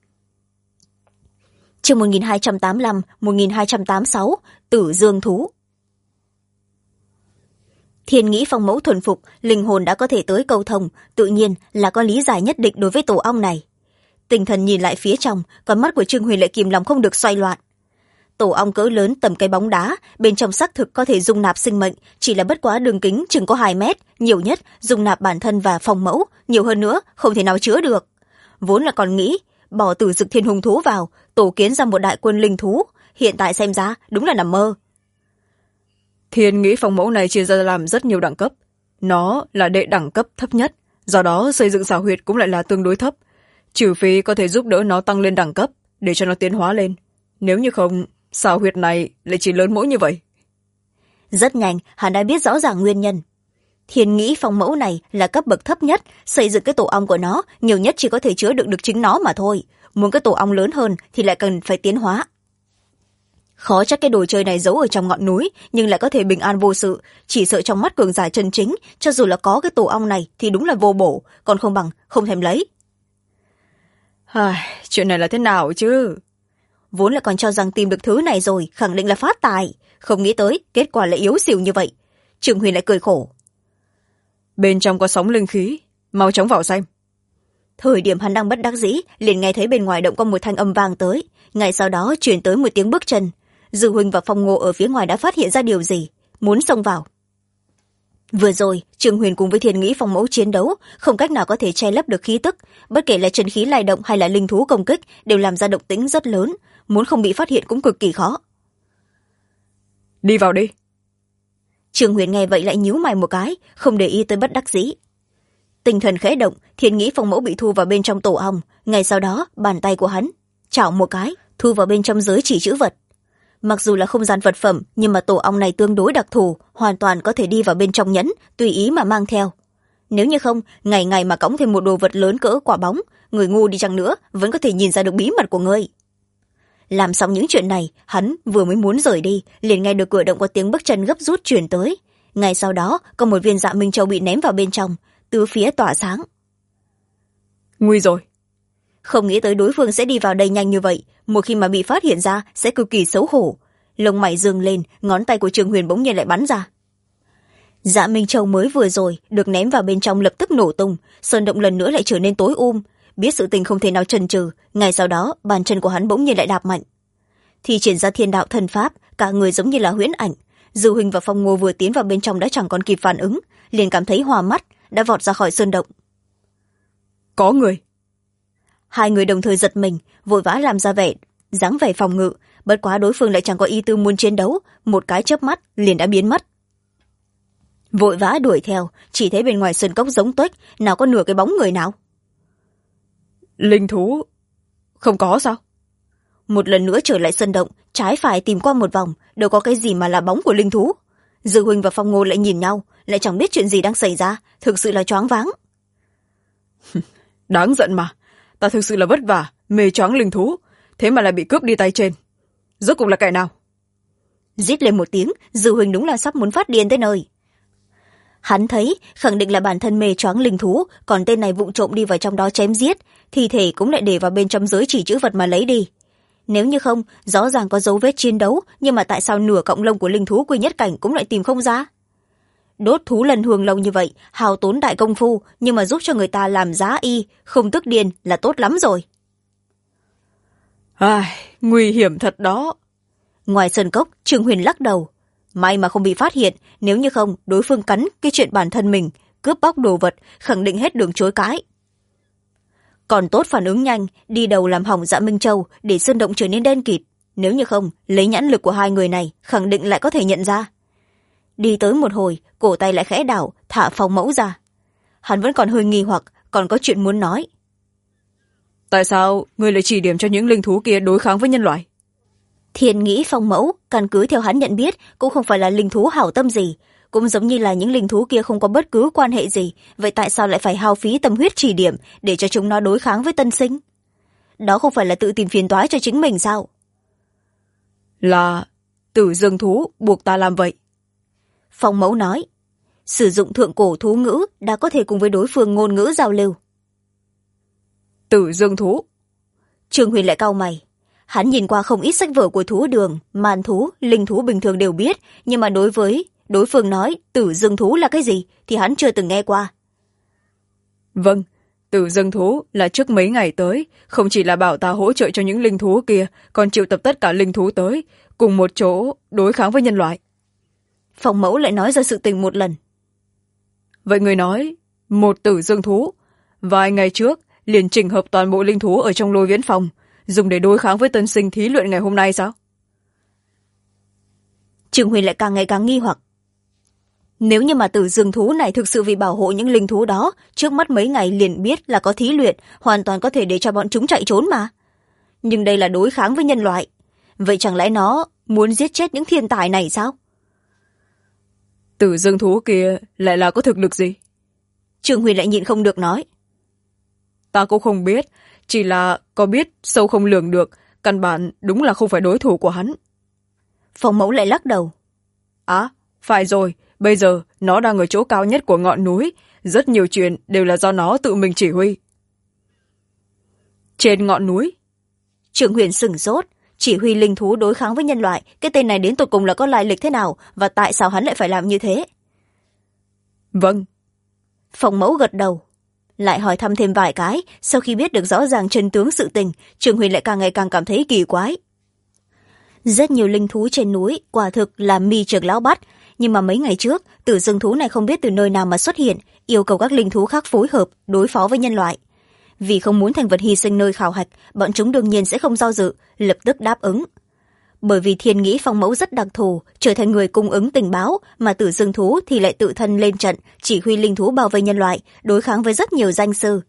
Chương 1285, 1286, Tử Dương thú. Thiên Nghĩ Phong mẫu thuần phục, linh hồn đã có thể tới câu thông, tự nhiên là có lý giải nhất định đối với tổ ong này. Tinh thần nhìn lại phía trong, con mắt của Trương Huyền lại kìm lòng không được xoay loạn. Tổ ong cỡ lớn tầm cái bóng đá, bên trong xác thực có thể dung nạp sinh mệnh, chỉ là bất quá đường kính chừng có 2 mét, nhiều nhất dung nạp bản thân và phong mẫu, nhiều hơn nữa không thể nào chứa được. Vốn là còn nghĩ bỏ Tử Dực Thiên Hùng thú vào, tổ kiến ra một đại quân linh thú, hiện tại xem ra đúng là nằm mơ. Thiên Nghĩ Phong mẫu này chia ra làm rất nhiều đẳng cấp, nó là đệ đẳng cấp thấp nhất, do đó xây dựng xảo huyệt cũng lại là tương đối thấp, trừ phi có thể giúp đỡ nó tăng lên đẳng cấp để cho nó tiến hóa lên, nếu như không, xảo huyệt này lại chỉ lớn mỗi như vậy. Rất nhanh, hắn đã biết rõ ràng nguyên nhân. Thiên Nghĩ Phong mẫu này là cấp bậc thấp nhất, xây dựng cái tổ ong của nó nhiều nhất chỉ có thể chứa được chính nó mà thôi, muốn cái tổ ong lớn hơn thì lại cần phải tiến hóa. Khó trách cái đồ chơi này giấu ở trong ngọn núi nhưng lại có thể bình an vô sự, chỉ sợ trong mắt cường giả chân chính cho dù là có cái tổ ong này thì đúng là vô bổ, còn không bằng không thèm lấy. Chuyện này là thế nào chứ? Vốn là còn cho rằng tìm được thứ này rồi khẳng định là phát tài, không nghĩ tới kết quả lại yếu xìu như vậy. Trương Huyền lại cười khổ. Bên trong có sóng linh khí, mau chóng vào xem. Thời điểm hắn đang bất đắc dĩ liền nghe thấy bên ngoài động có một thanh âm vang tới, ngay sau đó truyền tới một tiếng bước chân. Dư Huynh và Phong Ngô ở phía ngoài đã phát hiện ra điều gì, muốn xông vào. Vừa rồi Trương Huyền cùng với Thiên Nghĩ Phong Mẫu chiến đấu không cách nào có thể che lấp được khí tức, bất kể là chân khí lay động hay là linh thú công kích đều làm ra động tĩnh rất lớn, muốn không bị phát hiện cũng cực kỳ khó. Đi vào đi. Trương Huyền nghe vậy lại nhíu mày một cái, không để ý tới bất đắc dĩ. Tinh thần khẽ động, Thiên Nghĩ Phong Mẫu bị thu vào bên trong tổ ong, ngay sau đó bàn tay của hắn chảo một cái thu vào bên trong giới chỉ chữ vật. Mặc dù là không gian vật phẩm nhưng mà tổ ong này tương đối đặc thù, hoàn toàn có thể đi vào bên trong nhẫn tùy ý mà mang theo. Nếu như không, ngày ngày mà cõng thêm một đồ vật lớn cỡ quả bóng, người ngu đi chăng nữa vẫn có thể nhìn ra được bí mật của ngươi. Làm xong những chuyện này, hắn vừa mới muốn rời đi liền nghe được cửa động có tiếng bước chân gấp rút truyền tới. Ngay sau đó có một viên Dạ Minh Châu bị ném vào bên trong, tứ phía tỏa sáng. Nguy rồi. Không nghĩ tới đối phương sẽ đi vào đây nhanh như vậy, một khi mà bị phát hiện ra sẽ cực kỳ xấu hổ. Lông mày dương lên, ngón tay của Trương Huyền bỗng nhiên lại bắn ra. Dạ Minh Châu mới vừa rồi được ném vào bên trong lập tức nổ tung, sơn động lần nữa lại trở nên tối biết sự tình không thể nào chần chừ, ngay sau đó bàn chân của hắn bỗng nhiên lại đạp mạnh, thì triển ra thiên đạo thần pháp, cả người giống như là huyễn ảnh. Dư Huynh và Phong Ngô vừa tiến vào bên trong đã chẳng còn kịp phản ứng, liền cảm thấy hoa mắt, đã vọt ra khỏi sơn động. Có người. Hai người đồng thời giật mình, vội vã làm ra vẻ dáng vẻ phòng ngự, bất quá đối phương lại chẳng có ý tư muốn chiến đấu, một cái chớp mắt liền đã biến mất. Vội vã đuổi theo, chỉ thấy bên ngoài sơn cốc giống tuếch, nào có nửa cái bóng người nào. Linh thú không có sao? Một lần nữa trở lại sân động, trái phải tìm qua một vòng, đâu có cái gì mà là bóng của linh thú. Dư Huynh và Phong Ngô lại nhìn nhau, lại chẳng biết chuyện gì đang xảy ra, thực sự là choáng váng. Đáng giận mà, ta thực sự là vất vả mê choáng linh thú, thế mà lại bị cướp đi tay trên. Rốt cuộc là kẻ nào? Rít lên một tiếng, Dư Huynh đúng là sắp muốn phát điên tới nơi. Hắn thấy khẳng định là bản thân mê choáng linh thú, còn tên này vụng trộm đi vào trong đó chém giết, thi thể cũng lại để vào bên trong giới chỉ chữ vật mà lấy đi. Nếu như không, rõ ràng có dấu vết chiến đấu, nhưng mà tại sao nửa cọng lông của linh thú quy nhất cảnh cũng lại tìm không ra? Đốt thú lần hương lâu như vậy, hao tốn đại công phu, nhưng mà giúp cho người ta làm giá y, không tức điên là tốt lắm rồi. Nguy hiểm thật đó. Ngoài sân cốc, Trương Huyền lắc đầu. May mà không bị phát hiện, nếu như không, đối phương cắn cái chuyện bản thân mình, cướp bóc đồ vật, khẳng định hết đường chối cãi. Còn tốt phản ứng nhanh, đi đầu làm hỏng Dạ Minh Châu để sơn động trở nên đen kịt. Nếu như không, lấy nhãn lực của hai người này, khẳng định lại có thể nhận ra. Đi tới một hồi, cổ tay lại khẽ đảo, thả Phong Mẫu ra. Hắn vẫn còn hơi nghi hoặc, còn có chuyện muốn nói. Tại sao ngươi lại chỉ điểm cho những linh thú kia đối kháng với nhân loại? Thiên Nghĩ Phong Mẫu, căn cứ theo hắn nhận biết, cũng không phải là linh thú hảo tâm gì, cũng giống như là những linh thú kia không có bất cứ quan hệ gì, vậy tại sao lại phải hao phí tâm huyết chỉ điểm để cho chúng nó đối kháng với tân sinh? Đó không phải là tự tìm phiền toái cho chính mình sao? Là Tử Dương thú buộc ta làm vậy. Phong Mẫu nói, sử dụng thượng cổ thú ngữ đã có thể cùng với đối phương ngôn ngữ giao lưu. Tử Dương thú. Trương Huyền lại cau mày. Hắn nhìn qua không ít sách vở của thú đường, màn thú, linh thú bình thường đều biết, nhưng mà đối với đối phương nói Tử Dương thú là cái gì thì hắn chưa từng nghe qua. Vâng, Tử Dương thú là trước mấy ngày tới, không chỉ là bảo ta hỗ trợ cho những linh thú kia, còn triệu tập tất cả linh thú tới, cùng một chỗ đối kháng với nhân loại. Phong Mẫu lại nói ra sự tình một lần. Vậy người nói, một Tử Dương thú, vài ngày trước liền chỉnh hợp toàn bộ linh thú ở trong Lôi Viễn Phòng, dùng để đối kháng với tân sinh thí luyện ngày hôm nay sao? Trương Huyền lại càng ngày càng nghi hoặc. Nếu như mà Tử Dương thú này thực sự vì bảo hộ những linh thú đó, trước mắt mấy ngày liền biết là có thí luyện, hoàn toàn có thể để cho bọn chúng chạy trốn mà. Nhưng đây là đối kháng với nhân loại. Vậy chẳng lẽ nó muốn giết chết những thiên tài này sao? Tử Dương thú kia lại là có thực lực gì? Trương Huyền lại nhịn không được nói. Ta cũng không biết, chỉ là có biết sâu không lường được, căn bản đúng là không phải đối thủ của hắn. Phong mẫu lại lắc đầu. Phải rồi, bây giờ nó đang ở chỗ cao nhất của ngọn núi, rất nhiều chuyện đều là do nó tự mình chỉ huy. Trên ngọn núi? Trương Huyền sửng sốt, chỉ huy linh thú đối kháng với nhân loại, cái tên này đến tột cùng là có lai lịch thế nào, và tại sao hắn lại phải làm như thế? Vâng. Phong mẫu gật đầu, lại hỏi thăm thêm vài cái. Sau khi biết được rõ ràng chân tướng sự tình, Trương Huyền lại càng ngày càng cảm thấy kỳ quái. Rất nhiều linh thú trên núi quả thực là Mi trưởng lão bắt, nhưng mà mấy ngày trước tử dương thú này không biết từ nơi nào mà xuất hiện, yêu cầu các linh thú khác phối hợp đối phó với nhân loại. Vì không muốn thành vật hy sinh nơi khảo hạch, bọn chúng đương nhiên sẽ không do dự, lập tức đáp ứng. Bởi vì thiên nghĩ phong mẫu rất đặc thù, trở thành người cung ứng tình báo, mà tử dương thú thì lại tự thân lên trận chỉ huy linh thú bảo vệ nhân loại, đối kháng với rất nhiều danh sư.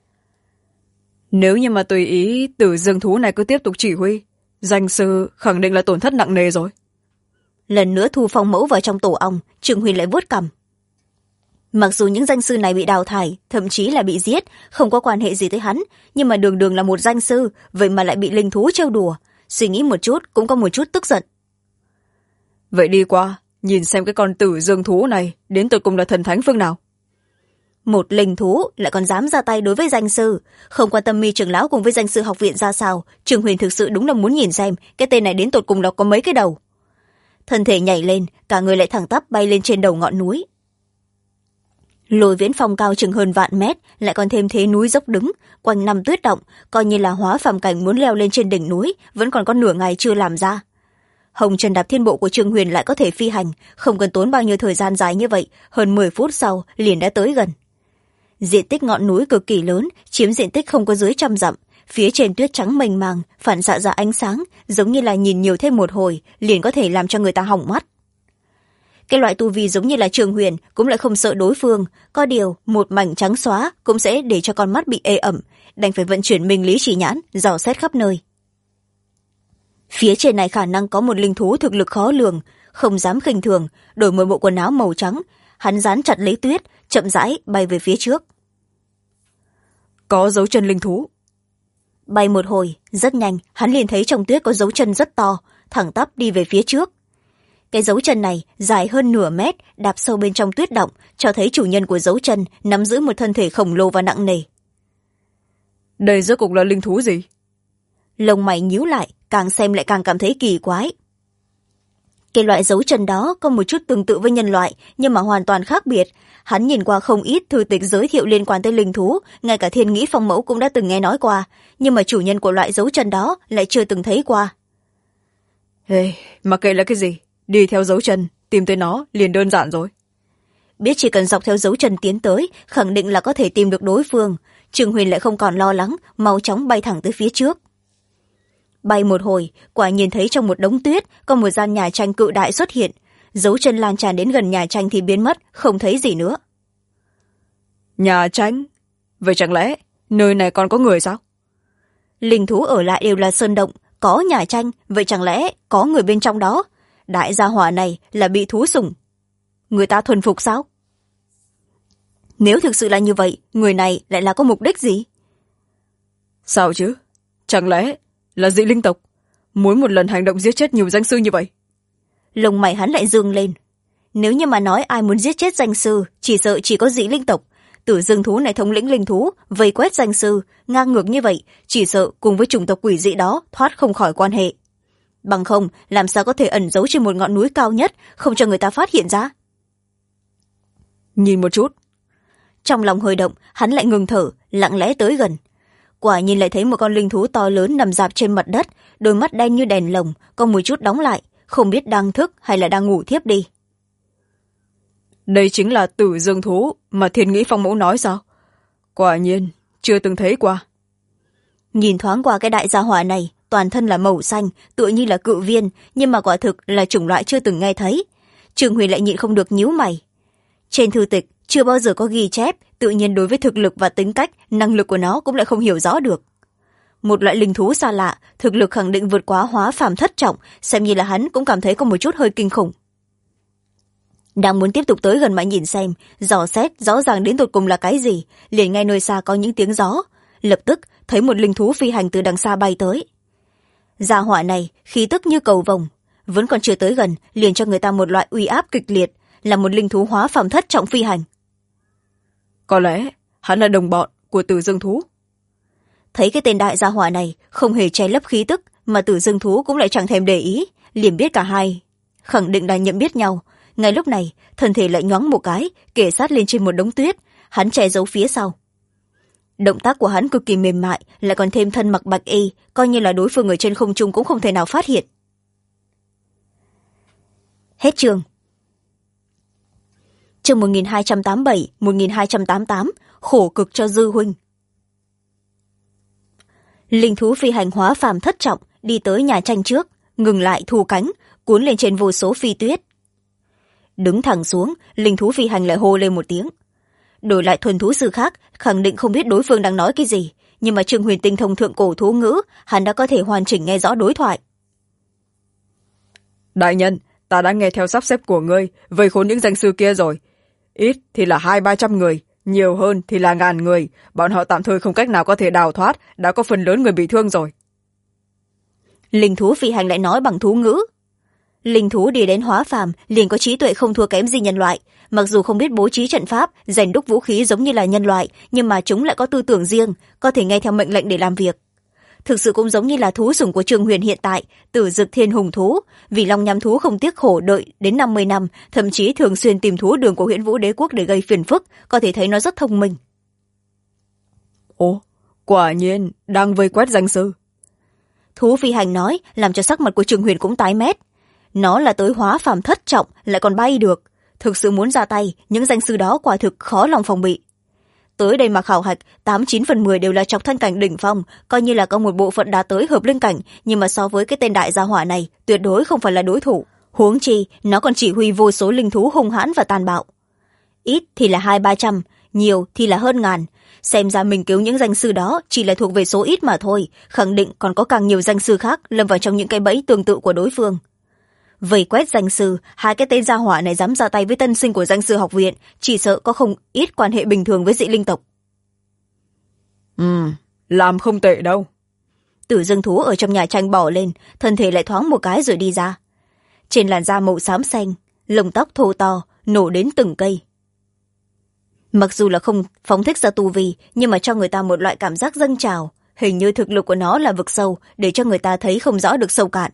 Nếu như mà tùy ý tử dương thú này cứ tiếp tục chỉ huy, danh sư khẳng định là tổn thất nặng nề rồi. Lần nữa thu phong mẫu vào trong tổ ong, Trương Huyền lại vuốt cằm. Mặc dù những danh sư này bị đào thải, thậm chí là bị giết, không có quan hệ gì tới hắn, nhưng mà đường đường là một danh sư, vậy mà lại bị linh thú trêu đùa. Suy nghĩ một chút cũng có một chút tức giận. Vậy đi qua, nhìn xem cái con tử dương thú này đến tột cùng là thần thánh phương nào. Một linh thú lại còn dám ra tay đối với danh sư, không quan tâm Mi trưởng lão cùng với danh sư học viện ra sao. Trương Huyền thực sự đúng là muốn nhìn xem cái tên này đến tột cùng là có mấy cái đầu. Thân thể nhảy lên, cả người lại thẳng tắp bay lên trên đầu ngọn núi. Lôi Viễn Phong cao chừng hơn vạn mét, lại còn thêm thế núi dốc đứng, quanh năm tuyết động, coi như là hóa phàm cảnh muốn leo lên trên đỉnh núi, vẫn còn có nửa ngày chưa làm ra. Hồng Trần Đạp Thiên Bộ của Trương Huyền lại có thể phi hành, không cần tốn bao nhiêu thời gian dài như vậy, hơn 10 phút sau liền đã tới gần. Diện tích ngọn núi cực kỳ lớn, chiếm diện tích không có dưới 100 dặm, phía trên tuyết trắng mênh màng, phản xạ ra ánh sáng, giống như là nhìn nhiều thêm một hồi, liền có thể làm cho người ta hỏng mắt. Cái loại tu vi giống như là Trương Huyền cũng lại không sợ đối phương, có điều một mảnh trắng xóa cũng sẽ để cho con mắt bị ê ẩm, đành phải vận chuyển minh lý chỉ nhãn, dò xét khắp nơi. Phía trên này khả năng có một linh thú thực lực khó lường, không dám khinh thường, đổi một bộ quần áo màu trắng, hắn dán chặt lấy tuyết, chậm rãi bay về phía trước. Có dấu chân linh thú. Bay một hồi, rất nhanh, hắn liền thấy trong tuyết có dấu chân rất to, thẳng tắp đi về phía trước. Cái dấu chân này dài hơn nửa mét, đạp sâu bên trong tuyết động, cho thấy chủ nhân của dấu chân nắm giữ một thân thể khổng lồ và nặng nề. Đây rốt cuộc là linh thú gì? Lông mày nhíu lại, càng xem lại càng cảm thấy kỳ quái. Cái loại dấu chân đó có một chút tương tự với nhân loại, nhưng mà hoàn toàn khác biệt. Hắn nhìn qua không ít thư tịch giới thiệu liên quan tới linh thú, ngay cả Thiên Nghĩ Phong mẫu cũng đã từng nghe nói qua, nhưng mà chủ nhân của loại dấu chân đó lại chưa từng thấy qua. Mặc kệ là cái gì, đi theo dấu chân, tìm tới nó liền đơn giản rồi. Biết chỉ cần dọc theo dấu chân tiến tới, khẳng định là có thể tìm được đối phương. Trương Huyền lại không còn lo lắng, mau chóng bay thẳng tới phía trước. Bay một hồi, quả nhiên thấy trong một đống tuyết có một gian nhà tranh cự đại xuất hiện. Dấu chân lan tràn đến gần nhà tranh thì biến mất, không thấy gì nữa. Nhà tranh? Vậy chẳng lẽ nơi này còn có người sao? Linh thú ở lại đều là sơn động, có nhà tranh, vậy chẳng lẽ có người bên trong đó? Đại gia hỏa này là bị thú sủng, người ta thuần phục sao? Nếu thực sự là như vậy, người này lại là có mục đích gì? Sao chứ? Chẳng lẽ là dị linh tộc muốn một lần hành động giết chết nhiều danh sư như vậy? Lông mày hắn lại dương lên. Nếu như mà nói ai muốn giết chết danh sư, chỉ sợ chỉ có dị linh tộc. Tử dương thú này thống lĩnh linh thú, vây quét danh sư, ngang ngược như vậy, chỉ sợ cùng với chủng tộc quỷ dị đó thoát không khỏi quan hệ. Bằng không, làm sao có thể ẩn giấu trên một ngọn núi cao nhất, không cho người ta phát hiện ra? Nhìn một chút. Trong lòng hơi động, hắn lại ngừng thở, lặng lẽ tới gần. Quả nhìn lại thấy một con linh thú to lớn nằm rạp trên mặt đất, đôi mắt đen như đèn lồng, có một chút đóng lại, không biết đang thức hay là đang ngủ thiếp đi. Đây chính là tử dương thú mà Thiên Nghĩ Phong mẫu nói sao? Quả nhiên, chưa từng thấy qua. Nhìn thoáng qua cái đại gia hỏa này, toàn thân là màu xanh, tựa như là cự viên, nhưng mà quả thực là chủng loại chưa từng nghe thấy. Trương Huyền lại nhịn không được nhíu mày. Trên thư tịch, chưa bao giờ có ghi chép, tự nhiên đối với thực lực và tính cách, năng lực của nó cũng lại không hiểu rõ được. Một loại linh thú xa lạ, thực lực khẳng định vượt quá hóa phàm thất trọng, xem như là hắn cũng cảm thấy có một chút hơi kinh khủng. Đang muốn tiếp tục tới gần mà nhìn xem, dò xét rõ ràng đến tột cùng là cái gì, liền nghe nơi xa có những tiếng gió, lập tức thấy một linh thú phi hành từ đằng xa bay tới. Gia hỏa này khí tức như cầu vồng, vẫn còn chưa tới gần liền cho người ta một loại uy áp kịch liệt, là một linh thú hóa phàm thất trọng phi hành. Có lẽ hắn là đồng bọn của Tử Dương thú. Thấy cái tên đại gia hỏa này không hề che lấp khí tức, mà Tử Dương thú cũng lại chẳng thèm để ý, liền biết cả hai khẳng định là nhận biết nhau. Ngay lúc này thân thể lại nhoáng một cái, kể sát lên trên một đống tuyết, hắn che giấu phía sau. Động tác của hắn cực kỳ mềm mại, lại còn thêm thân mặc bạch y, coi như là đối phương ở trên không trung cũng không thể nào phát hiện. Hết chương. Chương 1287, 1288, khổ cực cho Dư huynh. Linh thú phi hành hóa phàm thất trọng đi tới nhà tranh trước, ngừng lại thu cánh, cuốn lên trên vô số phi tuyết. Đứng thẳng xuống, linh thú phi hành lại hô lên một tiếng. Đổi lại thuần thú sư khác khẳng định không biết đối phương đang nói cái gì, nhưng mà Trương Huyền tinh thông thượng cổ thú ngữ, hắn đã có thể hoàn chỉnh nghe rõ đối thoại. Đại nhân, ta đã nghe theo sắp xếp của ngươi vây khốn những danh sư kia rồi. Ít thì là 200-300 người, nhiều hơn thì là 1000 người. Bọn họ tạm thời không cách nào có thể đào thoát, đã có phần lớn người bị thương rồi. Linh thú phi hành lại nói bằng thú ngữ. Linh thú đi đến hóa phàm liền có trí tuệ không thua kém gì nhân loại, mặc dù không biết bố trí trận pháp, rèn đúc vũ khí giống như là nhân loại, nhưng mà chúng lại có tư tưởng riêng, có thể nghe theo mệnh lệnh để làm việc. Thực sự cũng giống như là thú sủng của Trương Huyền hiện tại, Tử Dực Thiên Hùng thú, vì Long Nham thú không tiếc khổ đợi đến 50 năm, thậm chí thường xuyên tìm thú đường của Huyễn Vũ Đế quốc để gây phiền phức, có thể thấy nó rất thông minh. Ồ, quả nhiên đang vây quét danh sư. Thú phi hành nói, làm cho sắc mặt của Trương Huyền cũng tái mét. Nó là tới hóa phàm thất trọng lại còn bay được, thực sự muốn ra tay, những danh sư đó quả thực khó lòng phòng bị. Tới đây mà khảo hạch, 89/10 đều là chọc thân cảnh đỉnh phong, coi như là có một bộ phận đã tới hợp linh cảnh, nhưng mà so với cái tên đại gia hỏa này, tuyệt đối không phải là đối thủ. Huống chi, nó còn chỉ huy vô số linh thú hung hãn và tàn bạo. Ít thì là 200-300, nhiều thì là hơn 1000. Xem ra mình cứu những danh sư đó chỉ là thuộc về số ít mà thôi, khẳng định còn có càng nhiều danh sư khác lâm vào trong những cái bẫy tương tự của đối phương. Vây quét danh sư, hai cái tên gia hỏa này dám ra tay với tân sinh của danh sư học viện, chỉ sợ có không ít quan hệ bình thường với dị linh tộc. Làm không tệ đâu. Tử Dương thú ở trong nhà tranh bỏ lên, thân thể lại thoáng một cái rồi đi ra. Trên làn da màu xám xanh, lông tóc thô to, nổ đến từng cây. Mặc dù là không phóng thích ra tu vi, nhưng mà cho người ta một loại cảm giác dâng trào, hình như thực lực của nó là vực sâu, để cho người ta thấy không rõ được sâu cạn.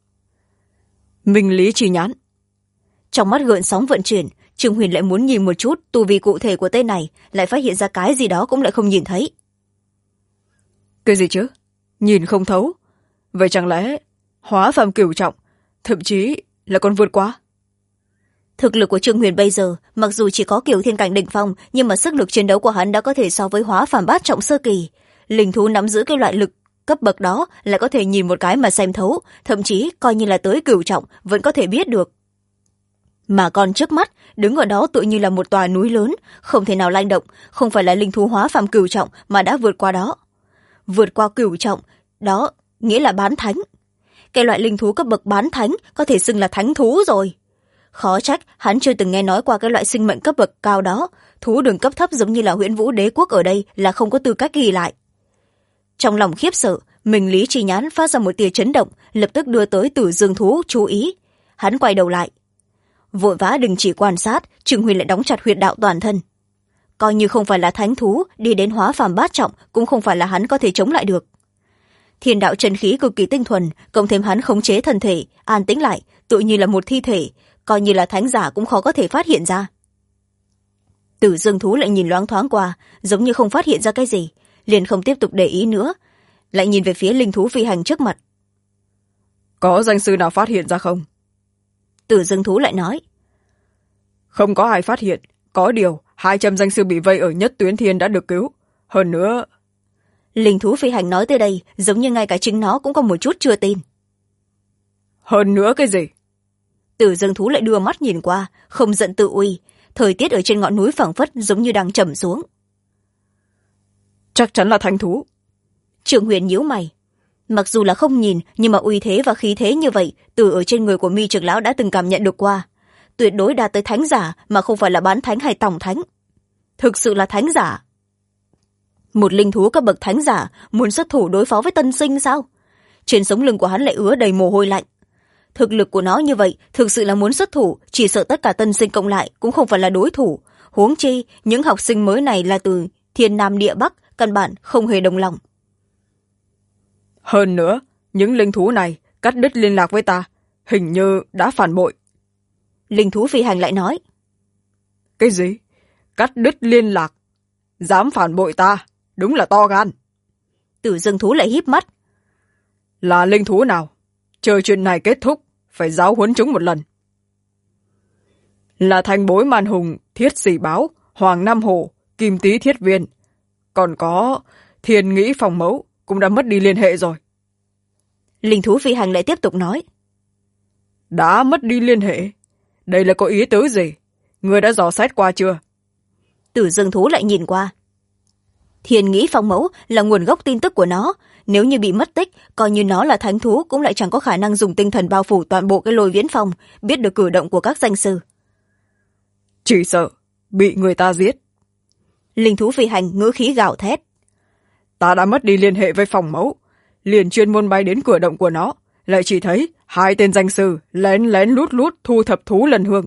Minh lý chi nhãn. Trong mắt gợn sóng vận chuyển, Trương Huyền lại muốn nhìn một chút tu vi cụ thể của tên này, lại phát hiện ra cái gì đó cũng lại không nhìn thấy. Cái gì chứ? Nhìn không thấu. Vậy chẳng lẽ hóa phàm cửu trọng, thậm chí là còn vượt qua? Thực lực của Trương Huyền bây giờ, mặc dù chỉ có Kiều Thiên cảnh đỉnh phong, nhưng mà sức lực chiến đấu của hắn đã có thể so với hóa phàm bát trọng sơ kỳ. Linh thú nắm giữ cái loại lực cấp bậc đó lại có thể nhìn một cái mà xem thấu, thậm chí coi như là tới cửu trọng vẫn có thể biết được. Mà còn trước mắt, đứng ở đó tựa như là một tòa núi lớn, không thể nào lay động, không phải là linh thú hóa phàm cửu trọng mà đã vượt qua đó. Vượt qua cửu trọng, đó nghĩa là bán thánh. Cái loại linh thú cấp bậc bán thánh có thể xưng là thánh thú rồi. Khó trách hắn chưa từng nghe nói qua cái loại sinh mệnh cấp bậc cao đó, thú đường cấp thấp giống như là Huyễn Vũ Đế quốc ở đây là không có tư cách ghi lại. Trong lòng khiếp sợ, Minh lý chi nhãn phát ra một tia chấn động, lập tức đưa tới Tử Dương thú chú ý. Hắn quay đầu lại, vội vã đình chỉ quan sát, Trương Huyền lại đóng chặt huyệt đạo toàn thân. Coi như không phải là thánh thú, đi đến hóa phàm bát trọng cũng không phải là hắn có thể chống lại được. Thiên đạo chân khí cực kỳ tinh thuần, cộng thêm hắn khống chế thân thể, an tĩnh lại, tự như là một thi thể, coi như là thánh giả cũng khó có thể phát hiện ra. Tử Dương thú lại nhìn loáng thoáng qua, giống như không phát hiện ra cái gì, liền không tiếp tục để ý nữa, lại nhìn về phía linh thú phi hành trước mặt. Có danh sư nào phát hiện ra không? Tử Dương thú lại nói. Không có ai phát hiện, có điều 200 danh sư bị vây ở Nhất Tuyến Thiên đã được cứu. Hơn nữa... Linh thú phi hành nói tới đây, giống như ngay cả chính nó cũng có một chút chưa tin. Hơn nữa cái gì? Tử Dương thú lại đưa mắt nhìn qua, không giận tự uy, thời tiết ở trên ngọn núi phảng phất giống như đang trầm xuống. Chắc chắn là thánh thú. Trương Huyền nhíu mày. Mặc dù là không nhìn, nhưng mà uy thế và khí thế như vậy, từ ở trên người của Mi trưởng lão đã từng cảm nhận được qua. Tuyệt đối đạt tới thánh giả, mà không phải là bán thánh hay tổng thánh. Thực sự là thánh giả. Một linh thú cấp bậc thánh giả muốn xuất thủ đối phó với tân sinh sao? Trên sống lưng của hắn lại ứa đầy mồ hôi lạnh. thực lực của nó như vậy thực sự là muốn xuất thủ chỉ sợ tất cả tân sinh cộng lại cũng không phải là đối thủ, huống chi những học sinh mới này là từ thiên nam địa bắc, căn bản không hề đồng lòng. Hơn nữa, những linh thú này cắt đứt liên lạc với ta, hình như đã phản bội. Linh thú phi hành lại nói. Cái gì? Cắt đứt liên lạc? Dám phản bội ta, đúng là to gan. Tử Dương thú lại híp mắt. Là linh thú nào? Chờ chuyện này kết thúc, phải giáo huấn chúng một lần. Là Thanh Bối Man Hùng, Thiết Sĩ Báo, Hoàng Nam Hổ, Kim Tý Thiết Viên. Còn có Thiên Nghĩ Phòng Mẫu cũng đã mất đi liên hệ rồi. Linh thú phi hành lại tiếp tục nói. Đã mất đi liên hệ? Đây là có ý tứ gì? Ngươi đã dò xét qua chưa? Tử Dương thú lại nhìn qua. Thiên Nghĩ Phong Mẫu là nguồn gốc tin tức của nó, nếu như bị mất tích, coi như nó là thánh thú cũng lại chẳng có khả năng dùng tinh thần bao phủ toàn bộ cái Lôi Viễn Phong, biết được cử động của các danh sư. Chỉ sợ bị người ta giết. Linh thú phi hành ngữ khí gào thét. Ta đã mất đi liên hệ với Phong Mẫu, liền chuyên môn bay đến cửa động của nó, lại chỉ thấy hai tên danh sư lén lén lút lút thu thập thú lân hương.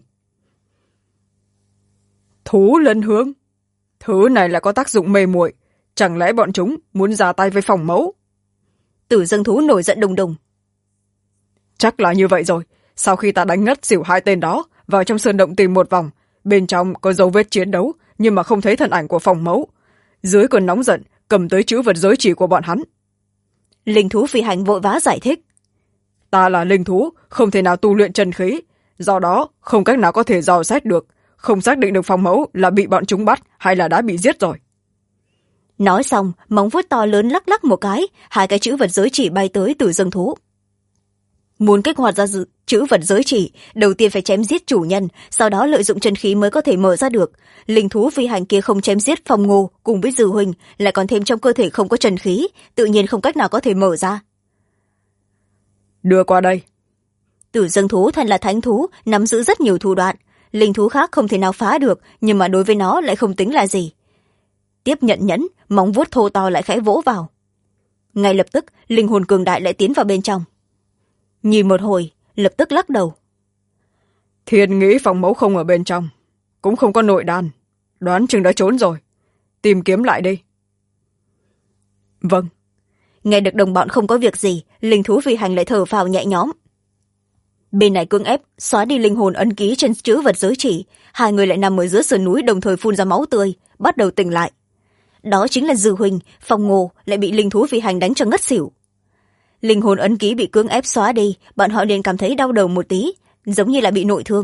Thú lân hương? Thứ này là có tác dụng mê muội, chẳng lẽ bọn chúng muốn ra tay với Phong Mẫu? Tử Dương thú nổi giận đùng đùng. Chắc là như vậy rồi. Sau khi ta đánh ngất xỉu hai tên đó, vào trong sơn động tìm một vòng, bên trong có dấu vết chiến đấu, nhưng mà không thấy thân ảnh của Phong Mẫu. Dưới cơn nóng giận, cầm tới chữ vật giới chỉ của bọn hắn. Linh thú phi hành vội vã giải thích. Ta là linh thú, không thể nào tu luyện chân khí, do đó không cách nào có thể dò xét được, không xác định được Phong Mẫu là bị bọn chúng bắt hay là đã bị giết rồi. Nói xong, móng vuốt to lớn lắc lắc một cái, hai cái chữ vật giới chỉ bay tới Tử Dương thú. Muốn kích hoạt ra chữ vật giới chỉ, đầu tiên phải chém giết chủ nhân, sau đó lợi dụng chân khí mới có thể mở ra được. Linh thú phi hành kia không chém giết Phong Ngô cùng với Dư Huynh, lại còn thêm trong cơ thể không có chân khí, tự nhiên không cách nào có thể mở ra. Đưa qua đây. Tử Dương thú thân là thánh thú, nắm giữ rất nhiều thủ đoạn. Linh thú khác không thể nào phá được, nhưng mà đối với nó lại không tính là gì. Tiếp nhận nhẫn, móng vuốt thô to lại khẽ vỗ vào. Ngay lập tức, linh hồn cường đại lại tiến vào bên trong. Nhìn một hồi, lập tức lắc đầu. Thiên Nghĩ Phong Mẫu không ở bên trong, cũng không có nội đan, đoán chừng đã trốn rồi. Tìm kiếm lại đi. Vâng. Nghe được đồng bọn không có việc gì, linh thú phi hành lại thở phào nhẹ nhõm. Bên này cưỡng ép xóa đi linh hồn ấn ký trên chữ vật giới chỉ, hai người lại nằm ở giữa sườn núi đồng thời phun ra máu tươi, bắt đầu tỉnh lại. Đó chính là Dư Huynh, Phong Ngô lại bị linh thú phi hành đánh cho ngất xỉu. Linh hồn ấn ký bị cưỡng ép xóa đi, bọn họ liền cảm thấy đau đầu một tí, giống như là bị nội thương.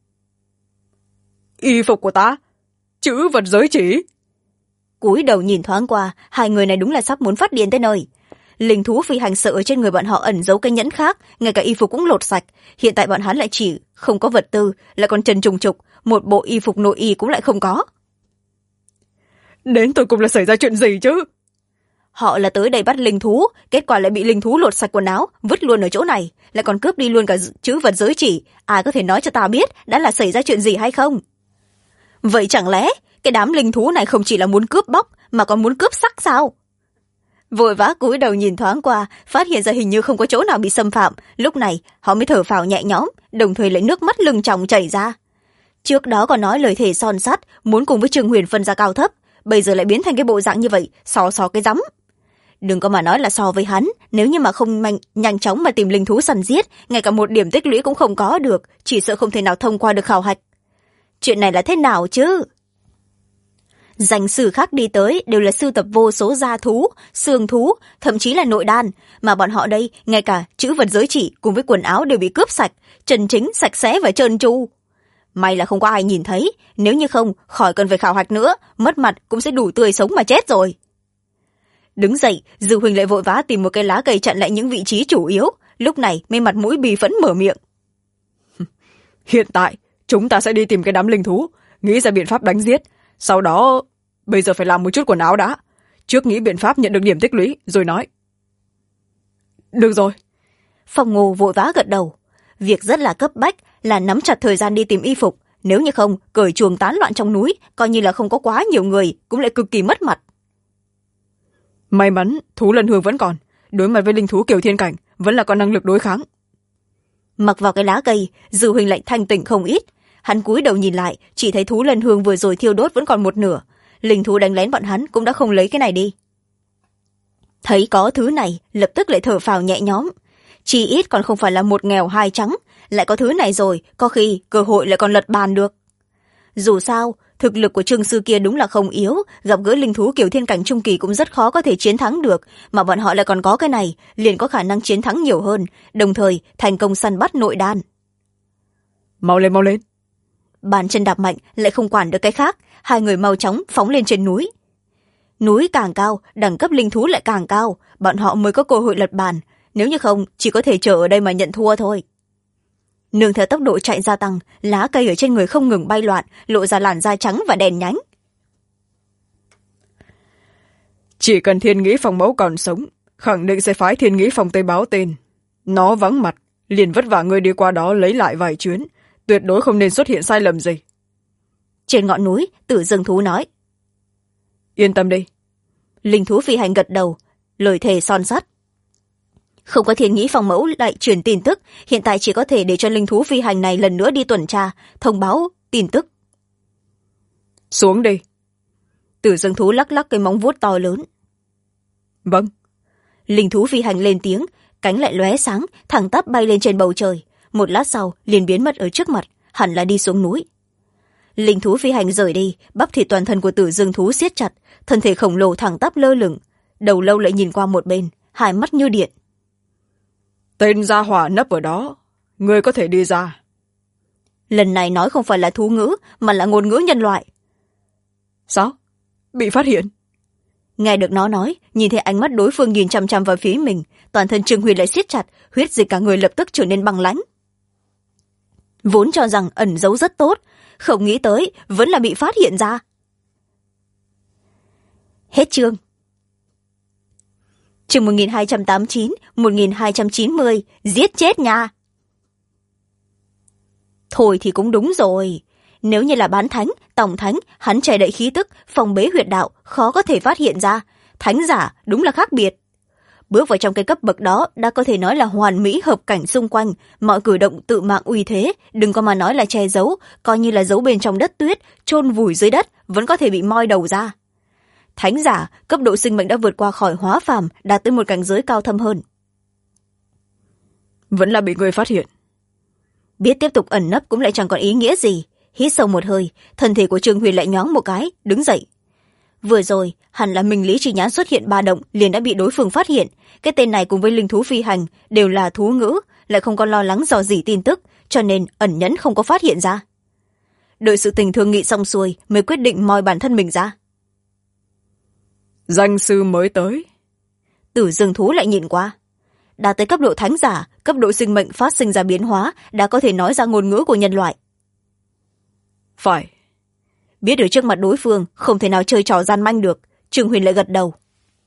Y phục của ta, chữ vật giới chỉ. Cúi đầu nhìn thoáng qua, hai người này đúng là sắp muốn phát điên tới nơi. Linh thú phi hành sợ ở trên người bọn họ ẩn giấu cái nhẫn khác, ngay cả y phục cũng lột sạch. Hiện tại bọn hắn lại chỉ không có vật tư, lại còn trần trùng trục, một bộ y phục nội y cũng lại không có. Đến tụi cùng là xảy ra chuyện gì chứ? Họ là tới đây bắt linh thú, kết quả lại bị linh thú lột sạch quần áo, vứt luôn ở chỗ này, lại còn cướp đi luôn cả chữ vật giới chỉ. Ai có thể nói cho ta biết đã là xảy ra chuyện gì hay không? Vậy chẳng lẽ cái đám linh thú này không chỉ là muốn cướp bóc mà còn muốn cướp sắc sao? Vội vã cúi đầu nhìn thoáng qua, phát hiện ra hình như không có chỗ nào bị xâm phạm, lúc này họ mới thở phào nhẹ nhõm, đồng thời lại nước mắt lưng tròng chảy ra. Trước đó còn nói lời thề son sắt, muốn cùng với Trương Huyền phân ra cao thấp, bây giờ lại biến thành cái bộ dạng như vậy, so cái rắm. Đừng có mà nói là so với hắn, nếu như mà không nhanh chóng mà tìm linh thú săn giết, ngay cả một điểm tích lũy cũng không có được, chỉ sợ không thể nào thông qua được khảo hạch. Chuyện này là thế nào chứ? Danh sư khác đi tới đều là sưu tập vô số da thú, xương thú, thậm chí là nội đan, mà bọn họ đây ngay cả chữ vật giới chỉ cùng với quần áo đều bị cướp sạch, chân chính sạch sẽ và trơn tru. May là không có ai nhìn thấy, nếu như không khỏi cần phải khảo hạch nữa, mất mặt cũng sẽ đủ tươi sống mà chết rồi. Đứng dậy, Dư Huynh lại vội vã tìm một cái lá cây chặn lại những vị trí chủ yếu, lúc này mới mặt mũi bì phẫn mở miệng. Hiện tại chúng ta sẽ đi tìm cái đám linh thú, nghĩ ra biện pháp đánh giết, sau đó bây giờ phải làm một chút quần áo đã, trước nghĩ biện pháp nhận được điểm tích lũy rồi nói. Được rồi. Phong Ngô vội vã gật đầu. Việc rất là cấp bách là nắm chặt thời gian đi tìm y phục, nếu như không cởi chuồng tán loạn trong núi, coi như là không có quá nhiều người cũng lại cực kỳ mất mặt. May mắn thú lân hương vẫn còn, đối mặt với linh thú kiểu thiên cảnh vẫn là có năng lực đối kháng. Mặc vào cái lá cây, Dư Huỳnh lại thanh tỉnh không ít. Hắn cúi đầu nhìn lại, chỉ thấy thú lân hương vừa rồi thiêu đốt vẫn còn một nửa. Linh thú đánh lén bọn hắn cũng đã không lấy cái này đi. Thấy có thứ này, lập tức lại thở phào nhẹ nhõm. Chỉ ít còn không phải là một nghèo hai trắng, lại có thứ này rồi, có khi cơ hội lại còn lật bàn được. Dù sao, thực lực của Trương sư kia đúng là không yếu, gặp gỡ linh thú kiểu thiên cảnh trung kỳ cũng rất khó có thể chiến thắng được, mà bọn họ lại còn có cái này, liền có khả năng chiến thắng nhiều hơn, đồng thời thành công săn bắt nội đan. Mau lên, mau lên. Bàn chân đạp mạnh, lại không quản được cái khác, hai người mau chóng phóng lên trên núi. Núi càng cao, đẳng cấp linh thú lại càng cao, bọn họ mới có cơ hội lật bàn, nếu như không chỉ có thể chờ ở đây mà nhận thua thôi. Nương theo tốc độ chạy gia tăng, lá cây ở trên người không ngừng bay loạn, lộ ra làn da trắng và đèn nhánh. Chỉ cần Thiên Nghĩ Phòng mẫu còn sống, khẳng định sẽ phái Thiên Nghĩ Phòng tới báo tên. Nó vắng mặt, liền vất vả người đi qua đó lấy lại vài chuyến, tuyệt đối không nên xuất hiện sai lầm gì. Trên ngọn núi, Tử Dương thú nói. Yên tâm đi. Linh thú phi hành gật đầu, lời thề son sắt. Không có Thiên Nghĩ Phòng mẫu lại truyền tin tức, hiện tại chỉ có thể để cho linh thú phi hành này lần nữa đi tuần tra, thông báo tin tức. Xuống đi. Tử Dương thú lắc lắc cái móng vuốt to lớn. Vâng. Linh thú phi hành lên tiếng, cánh lại lóe sáng, thẳng tắp bay lên trên bầu trời, một lát sau liền biến mất ở trước mặt, hẳn là đi xuống núi. Linh thú phi hành rời đi, bắp thịt toàn thân của Tử Dương thú siết chặt, thân thể khổng lồ thẳng tắp lơ lửng, đầu lâu lại nhìn qua một bên, hai mắt như điện. Tên gia hỏa nấp ở đó, ngươi có thể đi ra. Lần này nói không phải là thú ngữ, mà là ngôn ngữ nhân loại. Sao? Bị phát hiện? Nghe được nó nói, nhìn thấy ánh mắt đối phương nhìn chằm chằm vào phía mình, toàn thân Trương Huyền lại siết chặt, huyết dịch cả người lập tức trở nên băng lãnh. Vốn cho rằng ẩn giấu rất tốt, không nghĩ tới vẫn là bị phát hiện ra. Hết chương. Chương 1289, 1290, giết chết nha. Thôi thì cũng đúng rồi. Nếu như là bán thánh, tổng thánh, hắn che đậy khí tức, phòng bế huyệt đạo, khó có thể phát hiện ra. Thánh giả đúng là khác biệt. Bước vào trong cái cấp bậc đó đã có thể nói là hoàn mỹ hợp cảnh xung quanh, mọi cử động tự mạng uy thế, đừng có mà nói là che giấu, coi như là giấu bên trong đất tuyết, chôn vùi dưới đất, vẫn có thể bị moi đầu ra. Thánh giả, cấp độ sinh mệnh đã vượt qua khỏi hóa phàm, đạt tới một cảnh giới cao thâm hơn. Vẫn là bị người phát hiện. Biết tiếp tục ẩn nấp cũng lại chẳng còn ý nghĩa gì. Hít sâu một hơi, thân thể của Trương Huyền lại nhoáng một cái, đứng dậy. Vừa rồi, hẳn là minh lý chi nhãn xuất hiện ba động, liền đã bị đối phương phát hiện. Cái tên này cùng với linh thú phi hành đều là thú ngữ, lại không còn lo lắng dò dỉ tin tức, cho nên ẩn nhẫn không có phát hiện ra. Đợi sự tình thương nghị xong xuôi mới quyết định moi bản thân mình ra. Danh sư mới tới. Tử Dương thú lại nhìn qua. Đã tới cấp độ thánh giả, cấp độ sinh mệnh phát sinh ra biến hóa, đã có thể nói ra ngôn ngữ của nhân loại. Phải. Biết ở trước mặt đối phương không thể nào chơi trò gian manh được, Trương Huyền lại gật đầu.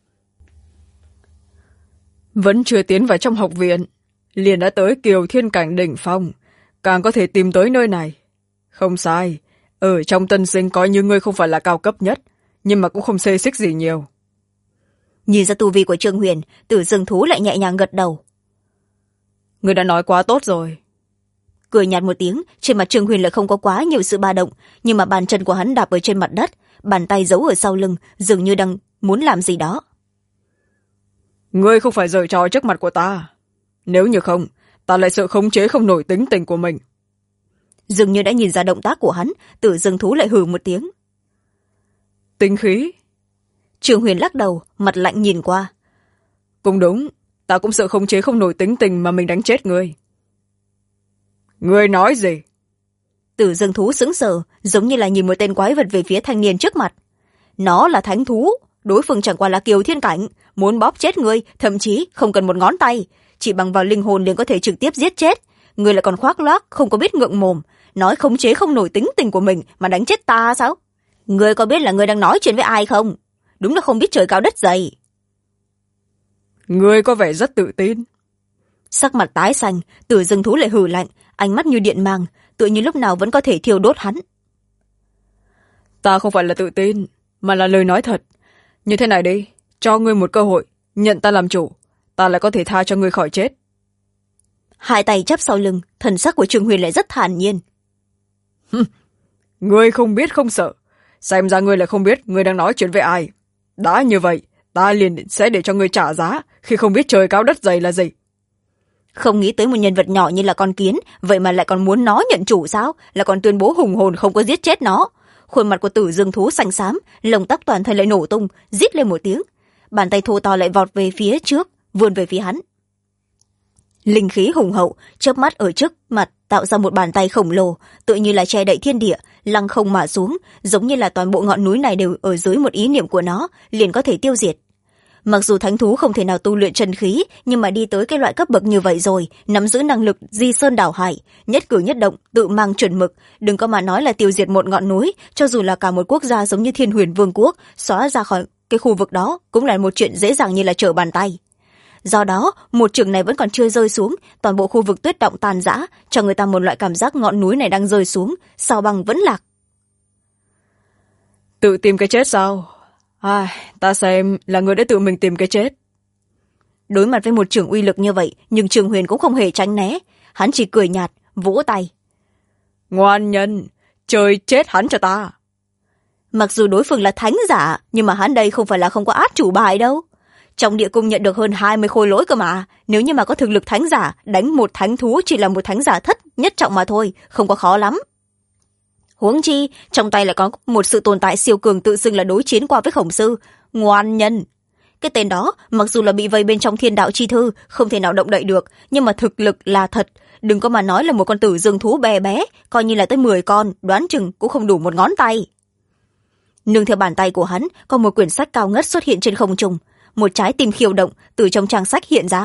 Vẫn chưa tiến vào trong học viện, liền đã tới Kiều Thiên Cảnh đỉnh phong, càng có thể tìm tới nơi này. Không sai, ở trong tân sinh coi như ngươi không phải là cao cấp nhất, nhưng mà cũng không xê xích gì nhiều. Nhìn ra tu vi của Trương Huyền, Tử Dương thú lại nhẹ nhàng gật đầu. Ngươi đã nói quá tốt rồi. Cười nhạt một tiếng, trên mặt Trương Huyền lại không có quá nhiều sự ba động, nhưng mà bàn chân của hắn đạp ở trên mặt đất, bàn tay giấu ở sau lưng, dường như đang muốn làm gì đó. Ngươi không phải giở trò trước mặt của ta. Nếu như không, ta lại sợ khống chế không nổi tính tình của mình. Dường như đã nhìn ra động tác của hắn, Tử Dương thú lại hừ một tiếng. Tính khí. Trương Huyền lắc đầu, mặt lạnh nhìn qua. Cũng đúng, ta cũng sợ khống chế không nổi tính tình mà mình đánh chết ngươi. Ngươi nói gì? Tử Dương thú sững sờ, giống như là nhìn một tên quái vật về phía thanh niên trước mặt. Nó là thánh thú, đối phương chẳng qua là Kiều Thiên Cảnh, muốn bóp chết ngươi, thậm chí không cần một ngón tay, chỉ bằng vào linh hồn liền có thể trực tiếp giết chết. Ngươi lại còn khoác lác, không có biết ngượng mồm, nói khống chế không nổi tính tình của mình mà đánh chết ta sao? Ngươi có biết là ngươi đang nói chuyện với ai không? Đúng là không biết trời cao đất dày. Ngươi có vẻ rất tự tin. Sắc mặt tái xanh, Tử Dương thú lại hừ lạnh, ánh mắt như điện mang, tựa như lúc nào vẫn có thể thiêu đốt hắn. Ta không phải là tự tin, mà là lời nói thật. Như thế này đi, cho ngươi một cơ hội, nhận ta làm chủ, ta lại có thể tha cho ngươi khỏi chết. hai tay chắp sau lưng, thần sắc của Trương Huyền lại rất thản nhiên. Ngươi không biết không sợ, xem ra ngươi lại không biết ngươi đang nói chuyện với ai. Đã như vậy, ta liền sẽ để cho ngươi trả giá khi không biết trời cao đất dày là gì. Không nghĩ tới một nhân vật nhỏ như là con kiến, vậy mà lại còn muốn nó nhận chủ sao, là còn tuyên bố hùng hồn không có giết chết nó. Khuôn mặt của Tử Dương thú xanh xám, lông tóc toàn thân lại nổ tung, rít lên một tiếng. Bàn tay thô to lại vọt về phía trước, vươn về phía hắn. Linh khí hùng hậu chớp mắt ở trước mặt tạo ra một bàn tay khổng lồ, tựa như là che đậy thiên địa, lăng không mà xuống, giống như là toàn bộ ngọn núi này đều ở dưới một ý niệm của nó, liền có thể tiêu diệt. Mặc dù thánh thú không thể nào tu luyện chân khí, nhưng mà đi tới cái loại cấp bậc như vậy rồi, nắm giữ năng lực di sơn đảo hải, nhất cử nhất động tự mang chuẩn mực, đừng có mà nói là tiêu diệt một ngọn núi, cho dù là cả một quốc gia giống như Thiên Huyền Vương quốc, xóa ra khỏi cái khu vực đó cũng là một chuyện dễ dàng như là trở bàn tay. Do đó, một chưởng này vẫn còn chưa rơi xuống, toàn bộ khu vực tuyết động tàn rã, cho người ta một loại cảm giác ngọn núi này đang rơi xuống, sao băng vẫn lạc. Tự tìm cái chết sao? Ta xem là người đã tự mình tìm cái chết. Đối mặt với một chưởng uy lực như vậy, nhưng Trương Huyền cũng không hề tránh né, hắn chỉ cười nhạt, vỗ tay. Ngoan nhân, chơi chết hắn cho ta. Mặc dù đối phương là thánh giả, nhưng mà hắn đây không phải là không có át chủ bài đâu. Trong địa cung nhận được hơn 20 khối lỗi cơ mà, nếu như mà có thực lực thánh giả, đánh một thánh thú chỉ là một thánh giả thất nhất trọng mà thôi, không có khó lắm. Huống chi, trong tay lại có một sự tồn tại siêu cường tự xưng là đối chiến qua với khổng sư, ngoan nhân. Cái tên đó, mặc dù là bị vây bên trong thiên đạo chi thư, không thể nào động đậy được, nhưng mà thực lực là thật. Đừng có mà nói là một con Tử Dương thú bé bé, coi như là tới 10 con, đoán chừng cũng không đủ một ngón tay. Nương theo bàn tay của hắn, có một quyển sách cao ngất xuất hiện trên không trung. Một trái tim khiêu động từ trong trang sách hiện ra.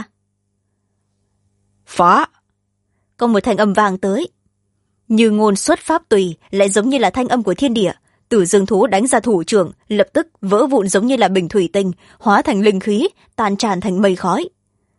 Phá! Có một thanh âm vang tới. Như ngôn xuất pháp tùy, lại giống như là thanh âm của thiên địa. Tử Dương thú đánh ra thủ trưởng, lập tức vỡ vụn giống như là bình thủy tinh, hóa thành linh khí, tan tràn thành mây khói.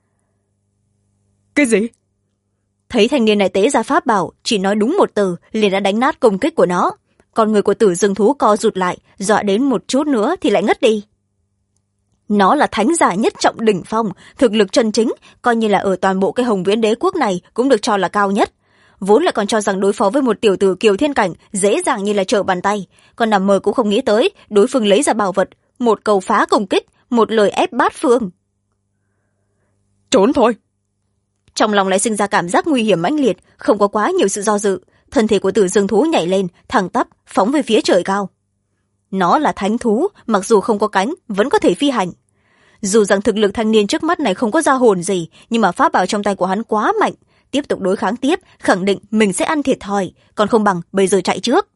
Cái gì? Thấy thanh niên này tế ra pháp bảo, chỉ nói đúng một từ, liền đã đánh nát công kích của nó. Con người của Tử Dương thú co rụt lại, dọa đến một chút nữa thì lại ngất đi. Nó là thánh giả nhất trọng đỉnh phong, thực lực chân chính, coi như là ở toàn bộ cái Hồng Viễn đế quốc này cũng được cho là cao nhất. Vốn lại còn cho rằng đối phó với một tiểu tử kiều thiên cảnh dễ dàng như là trở bàn tay, còn nằm mơ cũng không nghĩ tới đối phương lấy ra bảo vật, một câu phá công kích, một lời ép bát phương. Trốn thôi. Trong lòng lại sinh ra cảm giác nguy hiểm mãnh liệt, không có quá nhiều sự do dự, thân thể của Tử Dương thú nhảy lên, thẳng tắp phóng về phía trời cao. Nó là thánh thú, mặc dù không có cánh vẫn có thể phi hành. Dù rằng thực lực thanh niên trước mắt này không có ra hồn gì, nhưng mà pháp bảo trong tay của hắn quá mạnh, tiếp tục đối kháng tiếp, khẳng định mình sẽ ăn thiệt thòi, còn không bằng bây giờ chạy trước.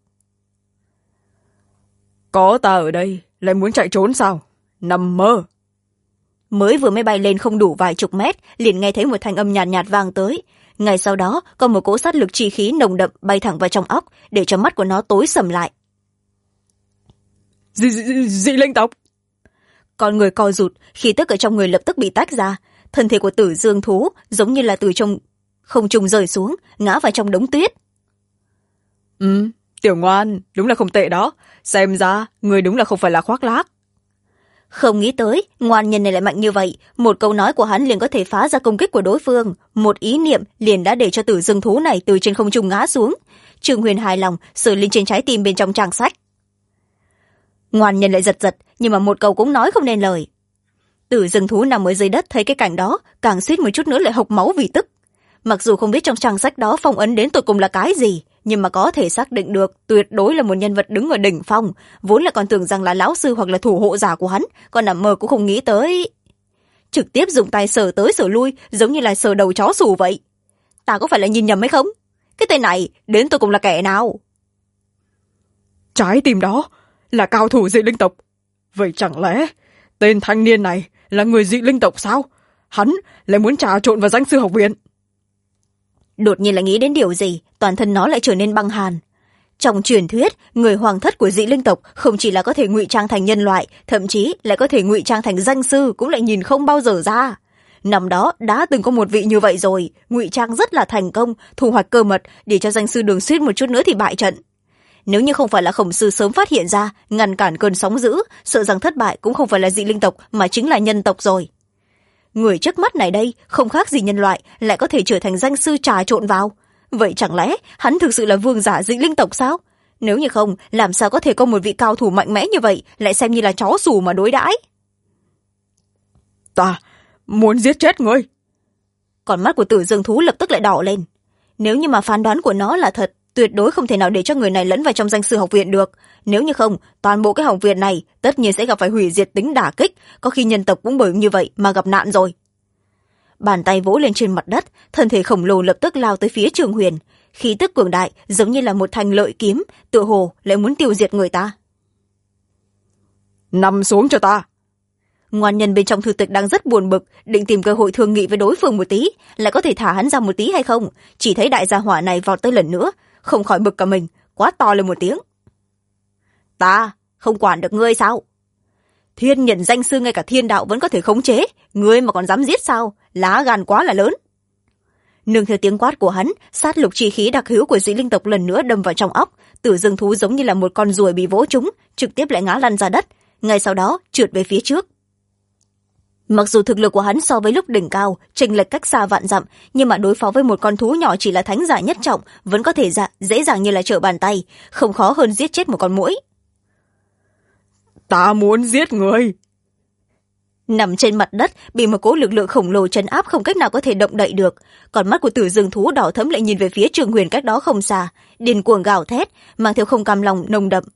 Có ta ở đây, lại muốn chạy trốn sao? Nằm mơ. Mới vừa mới bay lên không đủ vài chục mét, liền nghe thấy một thanh âm nhàn nhạt vang tới. Ngay sau đó, có một cỗ sát lực chi khí nồng đậm bay thẳng vào trong óc, để cho mắt của nó tối sầm lại. Dị linh tộc. Con người co rụt, khí tức ở trong người lập tức bị tách ra, thân thể của Tử Dương thú giống như là từ trong không trung rơi xuống, ngã vào trong đống tuyết. Tiểu ngoan, đúng là không tệ đó, xem ra người đúng là không phải là khoác lác. Không nghĩ tới ngoan nhân này lại mạnh như vậy, một câu nói của hắn liền có thể phá ra công kích của đối phương, một ý niệm liền đã để cho Tử Dương thú này từ trên không trung ngã xuống. Trương Huyền hài lòng sờ lên trên trái tim bên trong trang sách. Ngoan nhân lại giật giật, nhưng mà một câu cũng nói không nên lời. Tử Dương thú nằm ở dưới đất thấy cái cảnh đó, càng suýt một chút nữa lại hộc máu vì tức. Mặc dù không biết trong trang sách đó phong ấn đến tột cùng là cái gì, nhưng mà có thể xác định được tuyệt đối là một nhân vật đứng ở đỉnh phong, vốn là còn tưởng rằng là lão sư hoặc là thủ hộ giả của hắn, còn nằm mơ cũng không nghĩ tới. Trực tiếp dùng tay sờ tới sờ lui, giống như là sờ đầu chó sủ vậy. Ta có phải là nhìn nhầm hay không? Cái tên này đến tột cùng là kẻ nào? Trái tim đó là cao thủ dị linh tộc. Vậy chẳng lẽ tên thanh niên này là người dị linh tộc sao? Hắn lại muốn trà trộn vào danh sư học viện. Đột nhiên lại nghĩ đến điều gì, toàn thân nó lại trở nên băng hàn. Trong truyền thuyết, người hoàng thất của dị linh tộc không chỉ là có thể ngụy trang thành nhân loại, thậm chí lại có thể ngụy trang thành danh sư, cũng lại nhìn không bao giờ ra. Năm đó đã từng có một vị như vậy rồi, ngụy trang rất là thành công, thu hoạch cơ mật để cho danh sư đường suýt một chút nữa thì bại trận. Nếu như không phải là khổng sư sớm phát hiện ra, ngăn cản cơn sóng dữ, sợ rằng thất bại cũng không phải là dị linh tộc mà chính là nhân tộc rồi. người trước mắt này đây không khác gì nhân loại, lại có thể trở thành danh sư trà trộn vào. Vậy chẳng lẽ hắn thực sự là vương giả dị linh tộc sao? Nếu như không, làm sao có thể có một vị cao thủ mạnh mẽ như vậy lại xem như là chó xù mà đối đãi? Ta muốn giết chết ngươi. Còn mắt của Tử Dương thú lập tức lại đỏ lên. Nếu như mà phán đoán của nó là thật, tuyệt đối không thể nào để cho người này lẫn vào trong danh sư học viện được. Nếu như không, toàn bộ cái học viện này tất nhiên sẽ gặp phải hủy diệt tính đả kích, có khi nhân tộc cũng bởi như vậy mà gặp nạn rồi. Bàn tay vỗ lên trên mặt đất, thân thể khổng lồ lập tức lao tới phía Trường Huyền, khí tức cường đại giống như là một thanh lợi kiếm, tựa hồ lại muốn tiêu diệt người ta. Nằm xuống cho ta. Ngoan nhân bên trong thư tịch đang rất buồn bực, định tìm cơ hội thương nghị với đối phương một tí, lại có thể thả hắn ra một tí hay không. Chỉ thấy đại gia hỏa này vọt tới lần nữa, không khỏi bực cả mình, quá to lên một tiếng. Ta không quản được ngươi sao? Thiên nhận danh sư ngay cả thiên đạo vẫn có thể khống chế, ngươi mà còn dám giết sao? Lá gan quá là lớn. Nương theo tiếng quát của hắn, sát lục chi khí đặc hữu của dị linh tộc lần nữa đâm vào trong óc. Tử Dương thú giống như là một con ruồi bị vỗ trúng, trực tiếp lại ngã lăn ra đất, ngay sau đó trượt về phía trước. Mặc dù thực lực của hắn so với lúc đỉnh cao chênh lệch cách xa vạn dặm, nhưng mà đối phó với một con thú nhỏ chỉ là thánh giả nhất trọng vẫn có thể dễ dàng như là trở bàn tay, không khó hơn giết chết một con muỗi. Ta muốn giết người. Nằm trên mặt đất, bị một cỗ lực lượng khổng lồ trấn áp không cách nào có thể động đậy được. Còn mắt của Tử Dương thú đỏ thẫm lại nhìn về phía Trường Huyền cách đó không xa, điên cuồng gào thét, mang theo không cam lòng nồng đậm.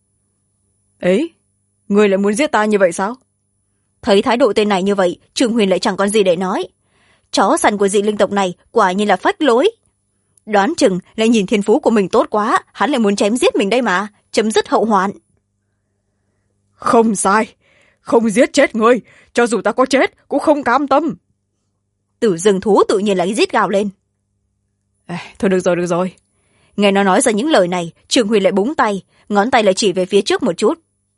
Ấy, ngươi lại muốn giết ta như vậy sao? Thấy thái độ tên này như vậy, Trường Huyền lại chẳng còn gì để nói. Chó săn của dị linh tộc này quả nhiên là phách lối. Đoán chừng lại nhìn thiên phú của mình tốt quá, hắn lại muốn chém giết mình đây mà, chấm dứt hậu hoạn. Không sai, không giết chết ngươi, cho dù ta có chết cũng không cam tâm. Tử Dương thú tự nhiên lại rít gào lên. Thôi được rồi. Nghe nó nói ra những lời này, Trường Huyền lại búng tay, ngón tay lại chỉ về phía trước một chút.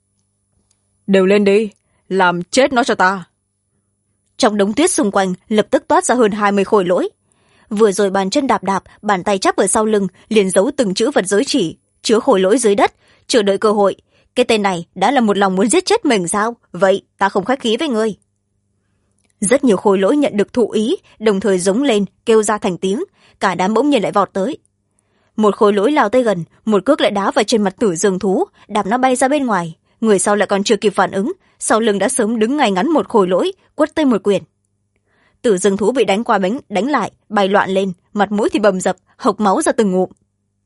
Đều lên đi, làm chết nó cho ta. Trong đống tuyết xung quanh lập tức toát ra hơn 20 khối lỗi. Vừa rồi bàn chân đạp đạp, bàn tay chắp ở sau lưng, liền giấu từng chữ vật giới chỉ chứa khối lỗi dưới đất, chờ đợi cơ hội. Cái tên này đã là một lòng muốn giết chết mình sao? Vậy ta không khách khí với ngươi. Rất nhiều khối lỗi nhận được thụ ý, đồng thời giống lên kêu ra thành tiếng, cả đám bỗng nhiên lại vọt tới. Một khối lỗi lao tới gần, một cước lại đá vào trên mặt Tử Dương thú, đạp nó bay ra bên ngoài. Người sau lại còn chưa kịp phản ứng, sau lưng đã sớm đứng ngay ngắn một khối lỗi, quất tới một quyền. Tử Dương thú bị đánh qua đánh lại, bay loạn lên, mặt mũi thì bầm dập, hộc máu ra từng ngụm.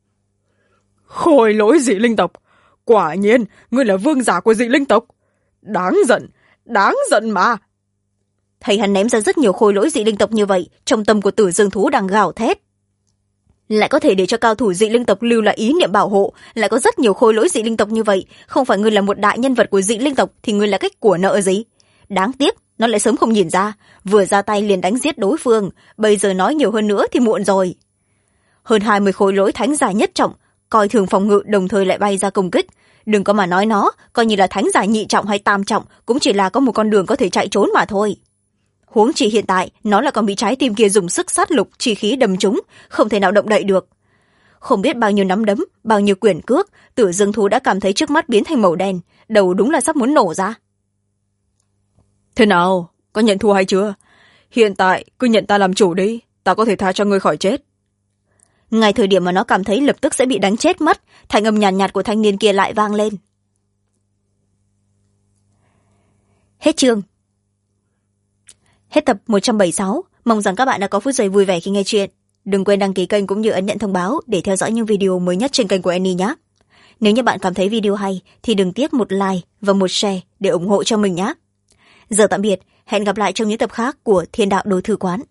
Khôi lỗi dị linh tộc, quả nhiên ngươi là vương giả của dị linh tộc. Đáng giận mà. Thấy hắn ném ra rất nhiều khôi lỗi dị linh tộc như vậy, trong tâm của Tử Dương thú đang gào thét. Lại có thể để cho cao thủ dị linh tộc lưu lại ý niệm bảo hộ, lại có rất nhiều khôi lỗi dị linh tộc như vậy, không phải ngươi là một đại nhân vật của dị linh tộc thì ngươi là cách của nợ gì? Đáng tiếc, nó lại sớm không nhìn ra, vừa ra tay liền đánh giết đối phương, bây giờ nói nhiều hơn nữa thì muộn rồi. Hơn 20 khối lỗi thánh giả nhất trọng, coi thường phòng ngự đồng thời lại bay ra công kích. Đừng có mà nói nó, coi như là thánh giả nhị trọng hay tam trọng, cũng chỉ là có một con đường có thể chạy trốn mà thôi. Huống chỉ hiện tại, nó là còn bị trái tim kia dùng sức sát lục, chi khí đâm trúng, không thể nào động đậy được. Không biết bao nhiêu nắm đấm, bao nhiêu quyền cước, Tử Dương thú đã cảm thấy trước mắt biến thành màu đen, đầu đúng là sắp muốn nổ ra. Thế nào, có nhận thua hay chưa? Hiện tại cứ nhận ta làm chủ đi, ta có thể tha cho ngươi khỏi chết. Ngay thời điểm mà nó cảm thấy lập tức sẽ bị đánh chết mất, thanh âm nhàn nhạt của thanh niên kia lại vang lên. Hết chương. Hết tập 176, mong rằng các bạn đã có phút giây vui vẻ khi nghe chuyện. Đừng quên đăng ký kênh cũng như ấn nhận thông báo để theo dõi những video mới nhất trên kênh của Annie nhé. Nếu như bạn cảm thấy video hay thì đừng tiếc một like và một share để ủng hộ cho mình nhé. Giờ tạm biệt, hẹn gặp lại trong những tập khác của Thiên Đạo Đồ Thư Quán.